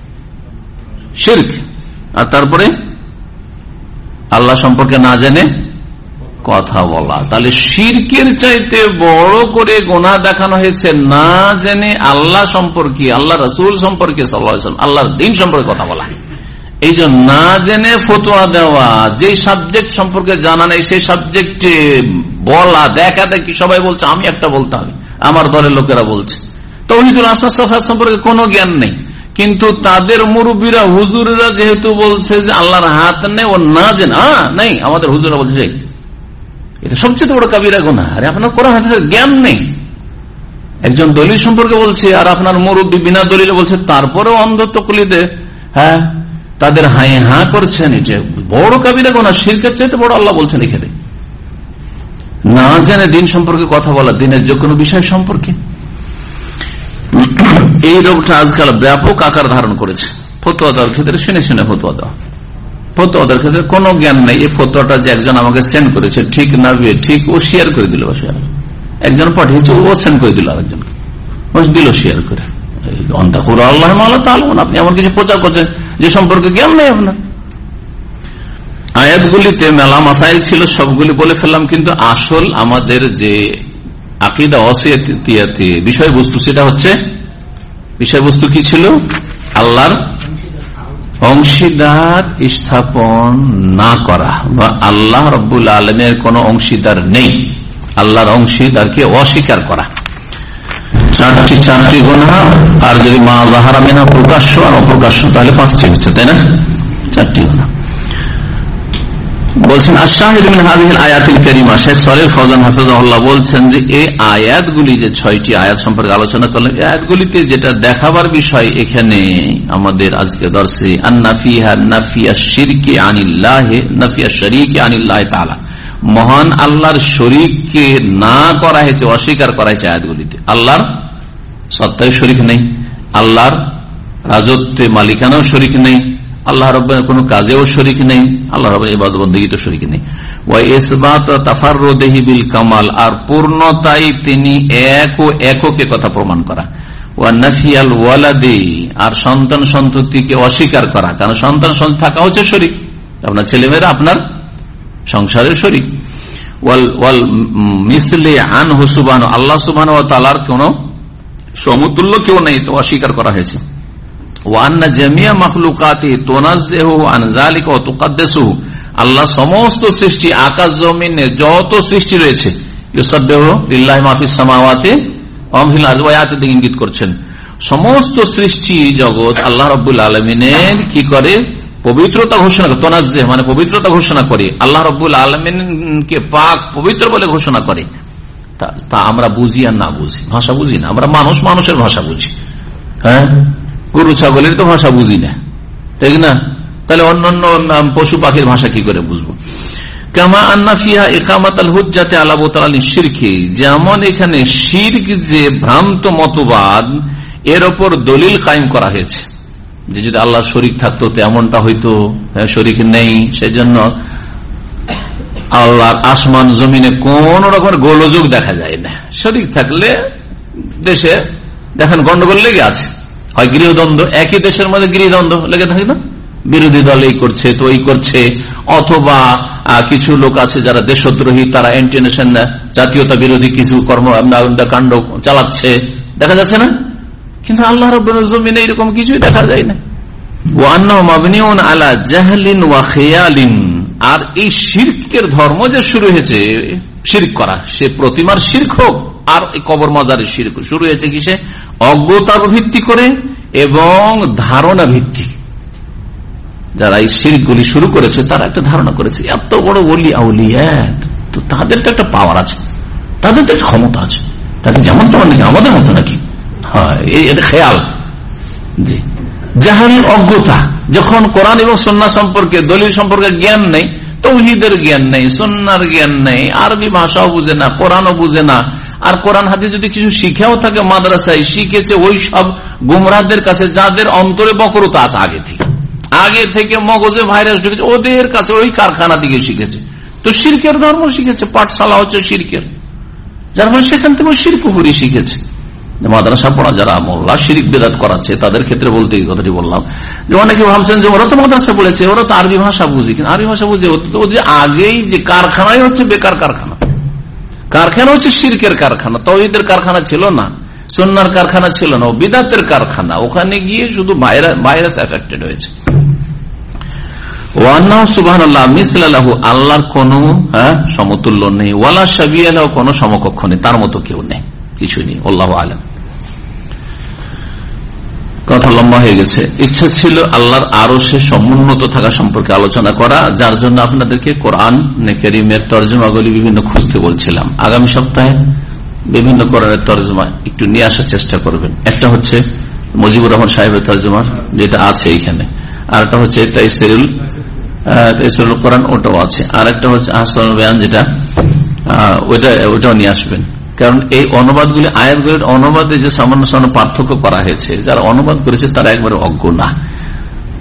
D: শিরক, আর তারপরে আল্লাহ সম্পর্কে না জেনে কথা বলা। তাহলে শিরকের চাইতে বড় করে গুনাহ দেখানো হয়েছে না জেনে আল্লাহ সম্পর্কে, আল্লাহ রাসূল সম্পর্কে, সাল্লাল্লাহু আলাইহি ওয়াসাল্লাম আল্লাহর দ্বীন সম্পর্কে কথা বলা। এই জন্য না জেনে ফতোয়া দেওয়া, যে সাবজেক্ট সম্পর্কে জানা নেই সেই সাবজেক্টে বলা, দেখা দেখি সবাই বলছে, আমি একটা বলতে হবে, আমার দলের লোকেরা বলছে। তাওহীদুল আসমা সিফাত সম্পর্কে কোনো জ্ঞান নেই, কিন্তু তাদের মুরব্বীরা, হুজুরেরা যেহেতু বলছে যে আল্লাহর হাত নেই, ও না জেনে, হ্যাঁ নেই, আমাদের হুজুরা বলছে, এটা সবচেয়ে বড় কাবিরা গুনাহ। আরে আপনার কোরআন হাদিসের জ্ঞান নেই, একজন দলিল সম্পর্কে বলছে আর আপনার মুরব্বী বিনা দলিলে বলছে, তারপরেও অন্ধ তকলিদে, হ্যাঁ, তাদের হাই হা করছেন। এটা বড় কাবিরা গুনাহ, শিরকের চাইতে বড় আল্লাহ বলছেন এখানে। না জেনে দিন সম্পর্কে কথা বলা, দিনের যে কোনো বিষয় সম্পর্কে, এই রোগটা আজকাল ব্যাপক আকার ধারণ করেছে। ফতোয়া দেওয়ার ক্ষেত্রে শুনে শুনে ফতোয়া দেওয়া, ফতোয়া, ওদের ক্ষেত্রে কোনো জ্ঞান নেই। এই ফতোয়াটা যে একজন আমাকে সেন্ড করেছে ঠিক না ঠিক, ও শেয়ার করে দিল, একজন পাঠিয়েছে ও সেন্ড করে দিল আরেকজনকে, দিল শেয়ার করে। আপনি এমন কিছু প্রচার করছেন যে সম্পর্কে জ্ঞান নেই আপনার। আয়াতগুলিতে মেলা মাসাইল ছিল, সবগুলি বলে ফেললাম, কিন্তু আসল আমাদের যে আকীদা ওয়াসিয়াতে বিষয়বস্তু, সেটা হচ্ছে, বিষয়বস্তু কি ছিল? আল্লাহর অংশীদার স্থাপন না করা, বা আল্লাহ রব্বুল আলামিনের কোন অংশীদার নেই, আল্লাহর অংশীদারকে অস্বীকার করা। চারটি চারটি গুনাহ, আর যদি মা যাহারা মিনহা প্রকাশ্য আর অপ্রকাশ্য, তাহলে পাঁচটি হচ্ছে, তাই না? চারটি গুনাহ বলছেন। আশ-শাহিদ মিন হাযিহিল আয়াতিল কারীমা, শেখ সালেহ ফওজান হাফিজাহুল্লাহ বলছেন যে এই আয়াতগুলি, যে ছয়টি আয়াত সম্পর্কে আলোচনা করলেন, এই আয়াতগুলিতে যেটা দেখাবার বিষয় এখানে আমাদের আজকে দর্শে, আন্না ফিহা নাফিয়াশ শিরকি আনিল্লাহি, নাফিয়াশ শরীকি আনিল্লাহি তাআলা, মহান আল্লাহর শরীককে না করা হয়েছে, অস্বীকার করা হয়েছে আয়াতগুলিতে। আল্লাহর সত্তায় শরীক নেই, আল্লাহর রাজত্বে মালিকানাও শরীক নেই, আল্লাহ রাব্বুল কোন কাজেও শরীক নেই, আল্লাহ রাব্বুল ইবাদত বন্দেগীতে শরীক নেই। ওয়া ইসবাত তাফাররুদিহি বিল কামাল, আর পূর্ণতায় তিনি এক ও এককে কথা প্রমাণ করা। ওয়া নাফিয়াল ওয়ালাদি, আর সন্তান সন্ততিকে অস্বীকার করা, কারণ সন্তান সন্ততি থাকা হচ্ছে শরীক, আপনার ছেলেমেয়েরা আপনার সংসারের শরীক। ওয়াল ওয়াল মিসলি আনহু সুবহানাহু, আল্লাহ সুবহানাহু ওয়া তাআলার কোন সমতুল্য কেউ নেই, তো অস্বীকার করা হয়েছে। ওয়ান্না জামিয়া মাখলুকাতি তুনাজ্জিহু আন যালিকা ওয়া তুকাদ্দিসুহু, আল্লাহ সমস্ত সৃষ্টি, আকাশ জমিনে যত সৃষ্টি রয়েছে, ইউসাব্বিহু লিল্লাহি মা ফিস সামাওয়াতি ওয়া মা ফিল আরদি, আয়াতে দিকে ইঙ্গিত করছেন, সমস্ত সৃষ্টি জগৎ আল্লাহ রাব্বুল আলামিনের কি করে? পবিত্রতা ঘোষণা করে। তুনাজ্জিহ মানে পবিত্রতা ঘোষণা করে, আল্লাহ রাব্বুল আলামিনকে পাক পবিত্র বলে ঘোষণা করে। তা আমরা বুঝি আর না বুঝি, ভাষা বুঝি না, আমরা মানুষ, মানুষের ভাষা বুঝি। হ্যাঁ, গরু ছাগলের তো ভাষা বুঝি না, ঠিক না? তাহলে অন্যান্য পশু পাখির ভাষা কি করে বুঝবো? কামা আন্না ফিহা ইকামাতুল হুজ্জাতি আলা বুতলানি শিরকি, যেমন এখানে শিরক যে ভ্রান্ত মতবাদ, এর উপর দলিল কায়েম করা হয়েছে যে যদি আল্লাহ শরীক থাকতো তো এমনটা হইতো, শরীক নেই, সেজন্য আল্লাহর আসমান জমিনে কোন রকমের গোলযোগ দেখা যায় না। শরীক থাকলে দেশে দেখেন গন্ডগোল লেগে আছে, হয় গৃহদ্বন্দ্ব, একই দেশের মধ্যে গৃহদ্বন্দ্ব লেগে থাকে না, বিরোধী দল এই করছে তো ওই করছে, অথবা কিছু লোক আছে যারা দেশদ্রোহী, তারা ইন্টারন্যাশনাল জাতীয়তা বিরোধী কিছু কর্মকাণ্ড চালাচ্ছে, দেখা যাচ্ছে না? কিন্তু আল্লাহ রাব্বুল জমিনে এরকম কিছুই দেখা যায় না। ওয়া আন্নাহু মাবনিউন আলা জাহলিন ওয়া খিয়ালিন, আর এই শিরকের ধর্ম যে শুরু হয়েছে, শিরক করা, সে প্রতিমার শিরক হোক আর এই কবর মাজারের শিরক, শুরু হয়েছে কিসে? অজ্ঞতার ভিত্তি করে এবং ধারণা ভিত্তিক। যারা এই শিরকগুলি শুরু করেছে তারা একটা ধারণা করেছে এত বড় ওলি আউলিয়া, তো তাদের তো একটা পাওয়ার আছে, তাদের তো একটা ক্ষমতা আছে, তাদের যেমন তোমার নাকি আমাদের মতো নাকি, হ্যাঁ এটা খেয়াল। জি, জাহালিল অজ্ঞতা, যখন কোরআন এবং সুন্নাহ সম্পর্কে, দলিল সম্পর্কে জ্ঞান নেই, তাওহীদের জ্ঞান নেই, সুন্নাহর জ্ঞান নেই, আরবি ভাষাও বুঝে না, কোরআনও বুঝে না, আর কোরআন হাদিস যদি কিছু শিখেও থাকে মাদ্রাসায়, শিখেছে ওই সব গুমরাহদের কাছে যাদের অন্তরে বক্রতা আছে, আগে থেকে আগে থেকে মগজে ভাইরাস ঢুকেছে, ওদের কাছে ওই কারখানা দিকে শিখেছে, তো শিরকের ধর্ম শিখেছে, পাঠশালা হচ্ছে শিরকের, যার ফলে সেখান থেকে শিরক কুফরি শিখেছে। মাদ্রাসা পড়া যারা মোল্লা শিরিক বিদআত করাচ্ছে, তাদের ক্ষেত্রে বলতে এই কথাটি বললাম যে অনেকে ভাবছেন যে ওরা তো মাদ্রাসা পড়েছে, ওরা তো আরবি ভাষা বুঝি, কিন্তু আরবি ভাষা বুঝে ওদের আগেই যে কারখানাই হচ্ছে বেকার কারখানা, কারখানা হচ্ছে শিরকের কারখানা, তাওহীদের কারখানা ছিল না, সুন্নাহর কারখানা ছিল না, বিদআতের কারখানা, ওখানে গিয়ে শুধু ভাইরাস এফেক্টেড হয়েছে। ওয়ান্নাহু সুবহানাল্লাহ মিসলা লাহু, আল্লাহর কোন সমতুল্য নেই, ওয়ালা শাবিয়া লাহু, কোন সমকক্ষ নেই, তার মতো কেউ নেই, কিছুই নেই। আল্লাহু আ'লাম। কথা লম্বা হয়ে গেছে। ইচ্ছা ছিল আল্লাহর আরশে সমুন্নত থাকা সম্পর্কে আলোচনা করা, যার জন্য আপনাদেরকে কোরআন কারীমের তরজমাগুলি বিভিন্ন খুঁজতে বলছিলাম। আগামী সপ্তাহে বিভিন্ন কোরআনের তরজমা একটু নিয়ে আসার চেষ্টা করবেন। একটা হচ্ছে মুজিবুর রহমান সাহেবের তরজমা, যেটা আছে এখানে, আর একটা হচ্ছে তাইসিরুল তাইসিরুল কোরআন, ওটাও আছে, আর একটা হচ্ছে আহসানুল বায়ান, যেটা ওইটা ওটাও নিয়ে আসবেন। কারণ এই অনুবাদগুলি, আয়াতগুলির অনুবাদে যে সামান্য সামান্য পার্থক্য করা হয়েছে, যারা অনুবাদ করেছে তারা একবারে অজ্ঞ না,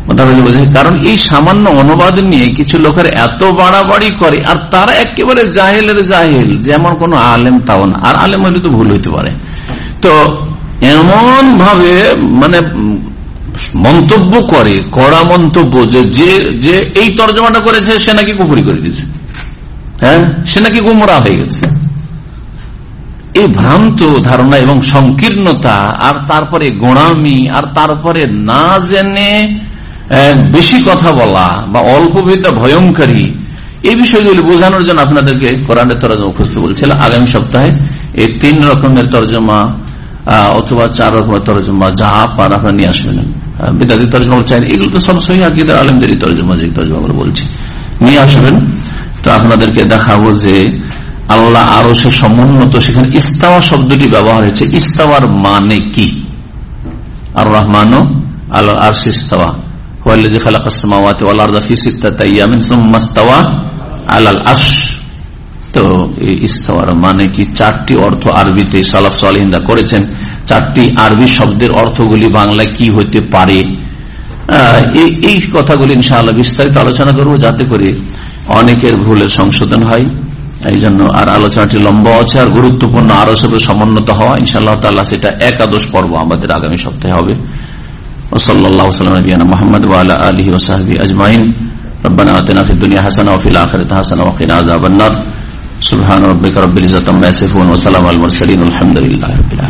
D: কারণ এই সামান্য অনুবাদ নিয়ে কিছু লোকের এত বাড়াবাড়ি করে, আর তারা একেবারে জাহেলের জাহেল, যেমন কোন আলেম তাও না। আর আলেম হইলে তো ভুল হইতে পারে। তো এমন ভাবে মানে মন্তব্য করে, কড়া মন্তব্য, যে যে এই তর্জমাটা করেছে সে নাকি কুফরি করে দিয়েছে, হ্যাঁ সে নাকি গুমরাহ হয়ে গেছে। এই ভ্রান্ত ধারণা এবং সংকীর্ণতা, আর তারপরে গোঁড়ামি, আর তারপরে না জেনে বেশি কথা বলা বা অল্প বিদ্যা ভয়ঙ্করী, এই বিষয়গুলি বোঝানোর জন্য আপনাদেরকে কোরআনের তরজমা খুঁজতে বলছিলাম। আগামী সপ্তাহে এই তিন রকমের তরজমা অথবা চার রকমের তরজমা যা পার আপনারা নিয়ে আসবেন। বিদাতি তরজমা চাই, এগুলো তো সব সহিহ আকীদার আলেমদেরই তরজমা, যে তরজমাগুলো বলছি নিয়ে আসবেন। তো আপনাদেরকে দেখাবো যে আল্লাহ আরশের সমুন্নত, সেখানে ইস্তাওয়া শব্দটি ব্যবহার হয়েছে। ইস্তাওয়ার মানে কি? আর রহমানও আলাল আরশি ইস্তাওয়া হুয়াল্লাযী খালাকাস সামাওয়াতি ওয়াল আরদা ফি সিত্তাতি আইয়ামিন সুম্মা ইস্তাওয়া আলাল আরশ। তো এই ইস্তাওয়ার মানে কি? চারটি অর্থ আরবিতে সালাফ সালেহিনরা করেছেন। চারটি আরবি শব্দের অর্থগুলি বাংলায় কি হতে পারে, এই কথাগুলি ইনশাআল্লাহ বিস্তারিত আলোচনা করব, যাতে করে অনেকের ভুলের সংশোধন হয়। এই জন্য আর আলোচনাটি লম্বা আছে, আর গুরুত্বপূর্ণ আরো সব সমন্বিত হওয়া ইনশাআল্লাহ তাআলা সেটা একাদশ পর্ব আমাদের আগামী সপ্তাহে হবে। সাল্লাল্লাহু আলাইহি ওয়া সাল্লাম মুহাম্মদ ওয়া আলা আলিহি ওয়া সাহবিহি আজমাইন। রব্বানা আতিনা ফিদ দুনিয়া হাসানাহ ওয়া ফিল আখিরাতি হাসানাহ ওয়া কিনা আযাবান নার। সুবহান রাব্বিকা রাব্বিল ইজ্জাতি আম্মা ইয়াসিফুন ওয়া সালামুন আলাল মুরসালিন আলহামদুলিল্লাহি রাব্বিল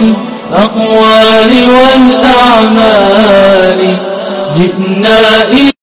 D: আলামিন।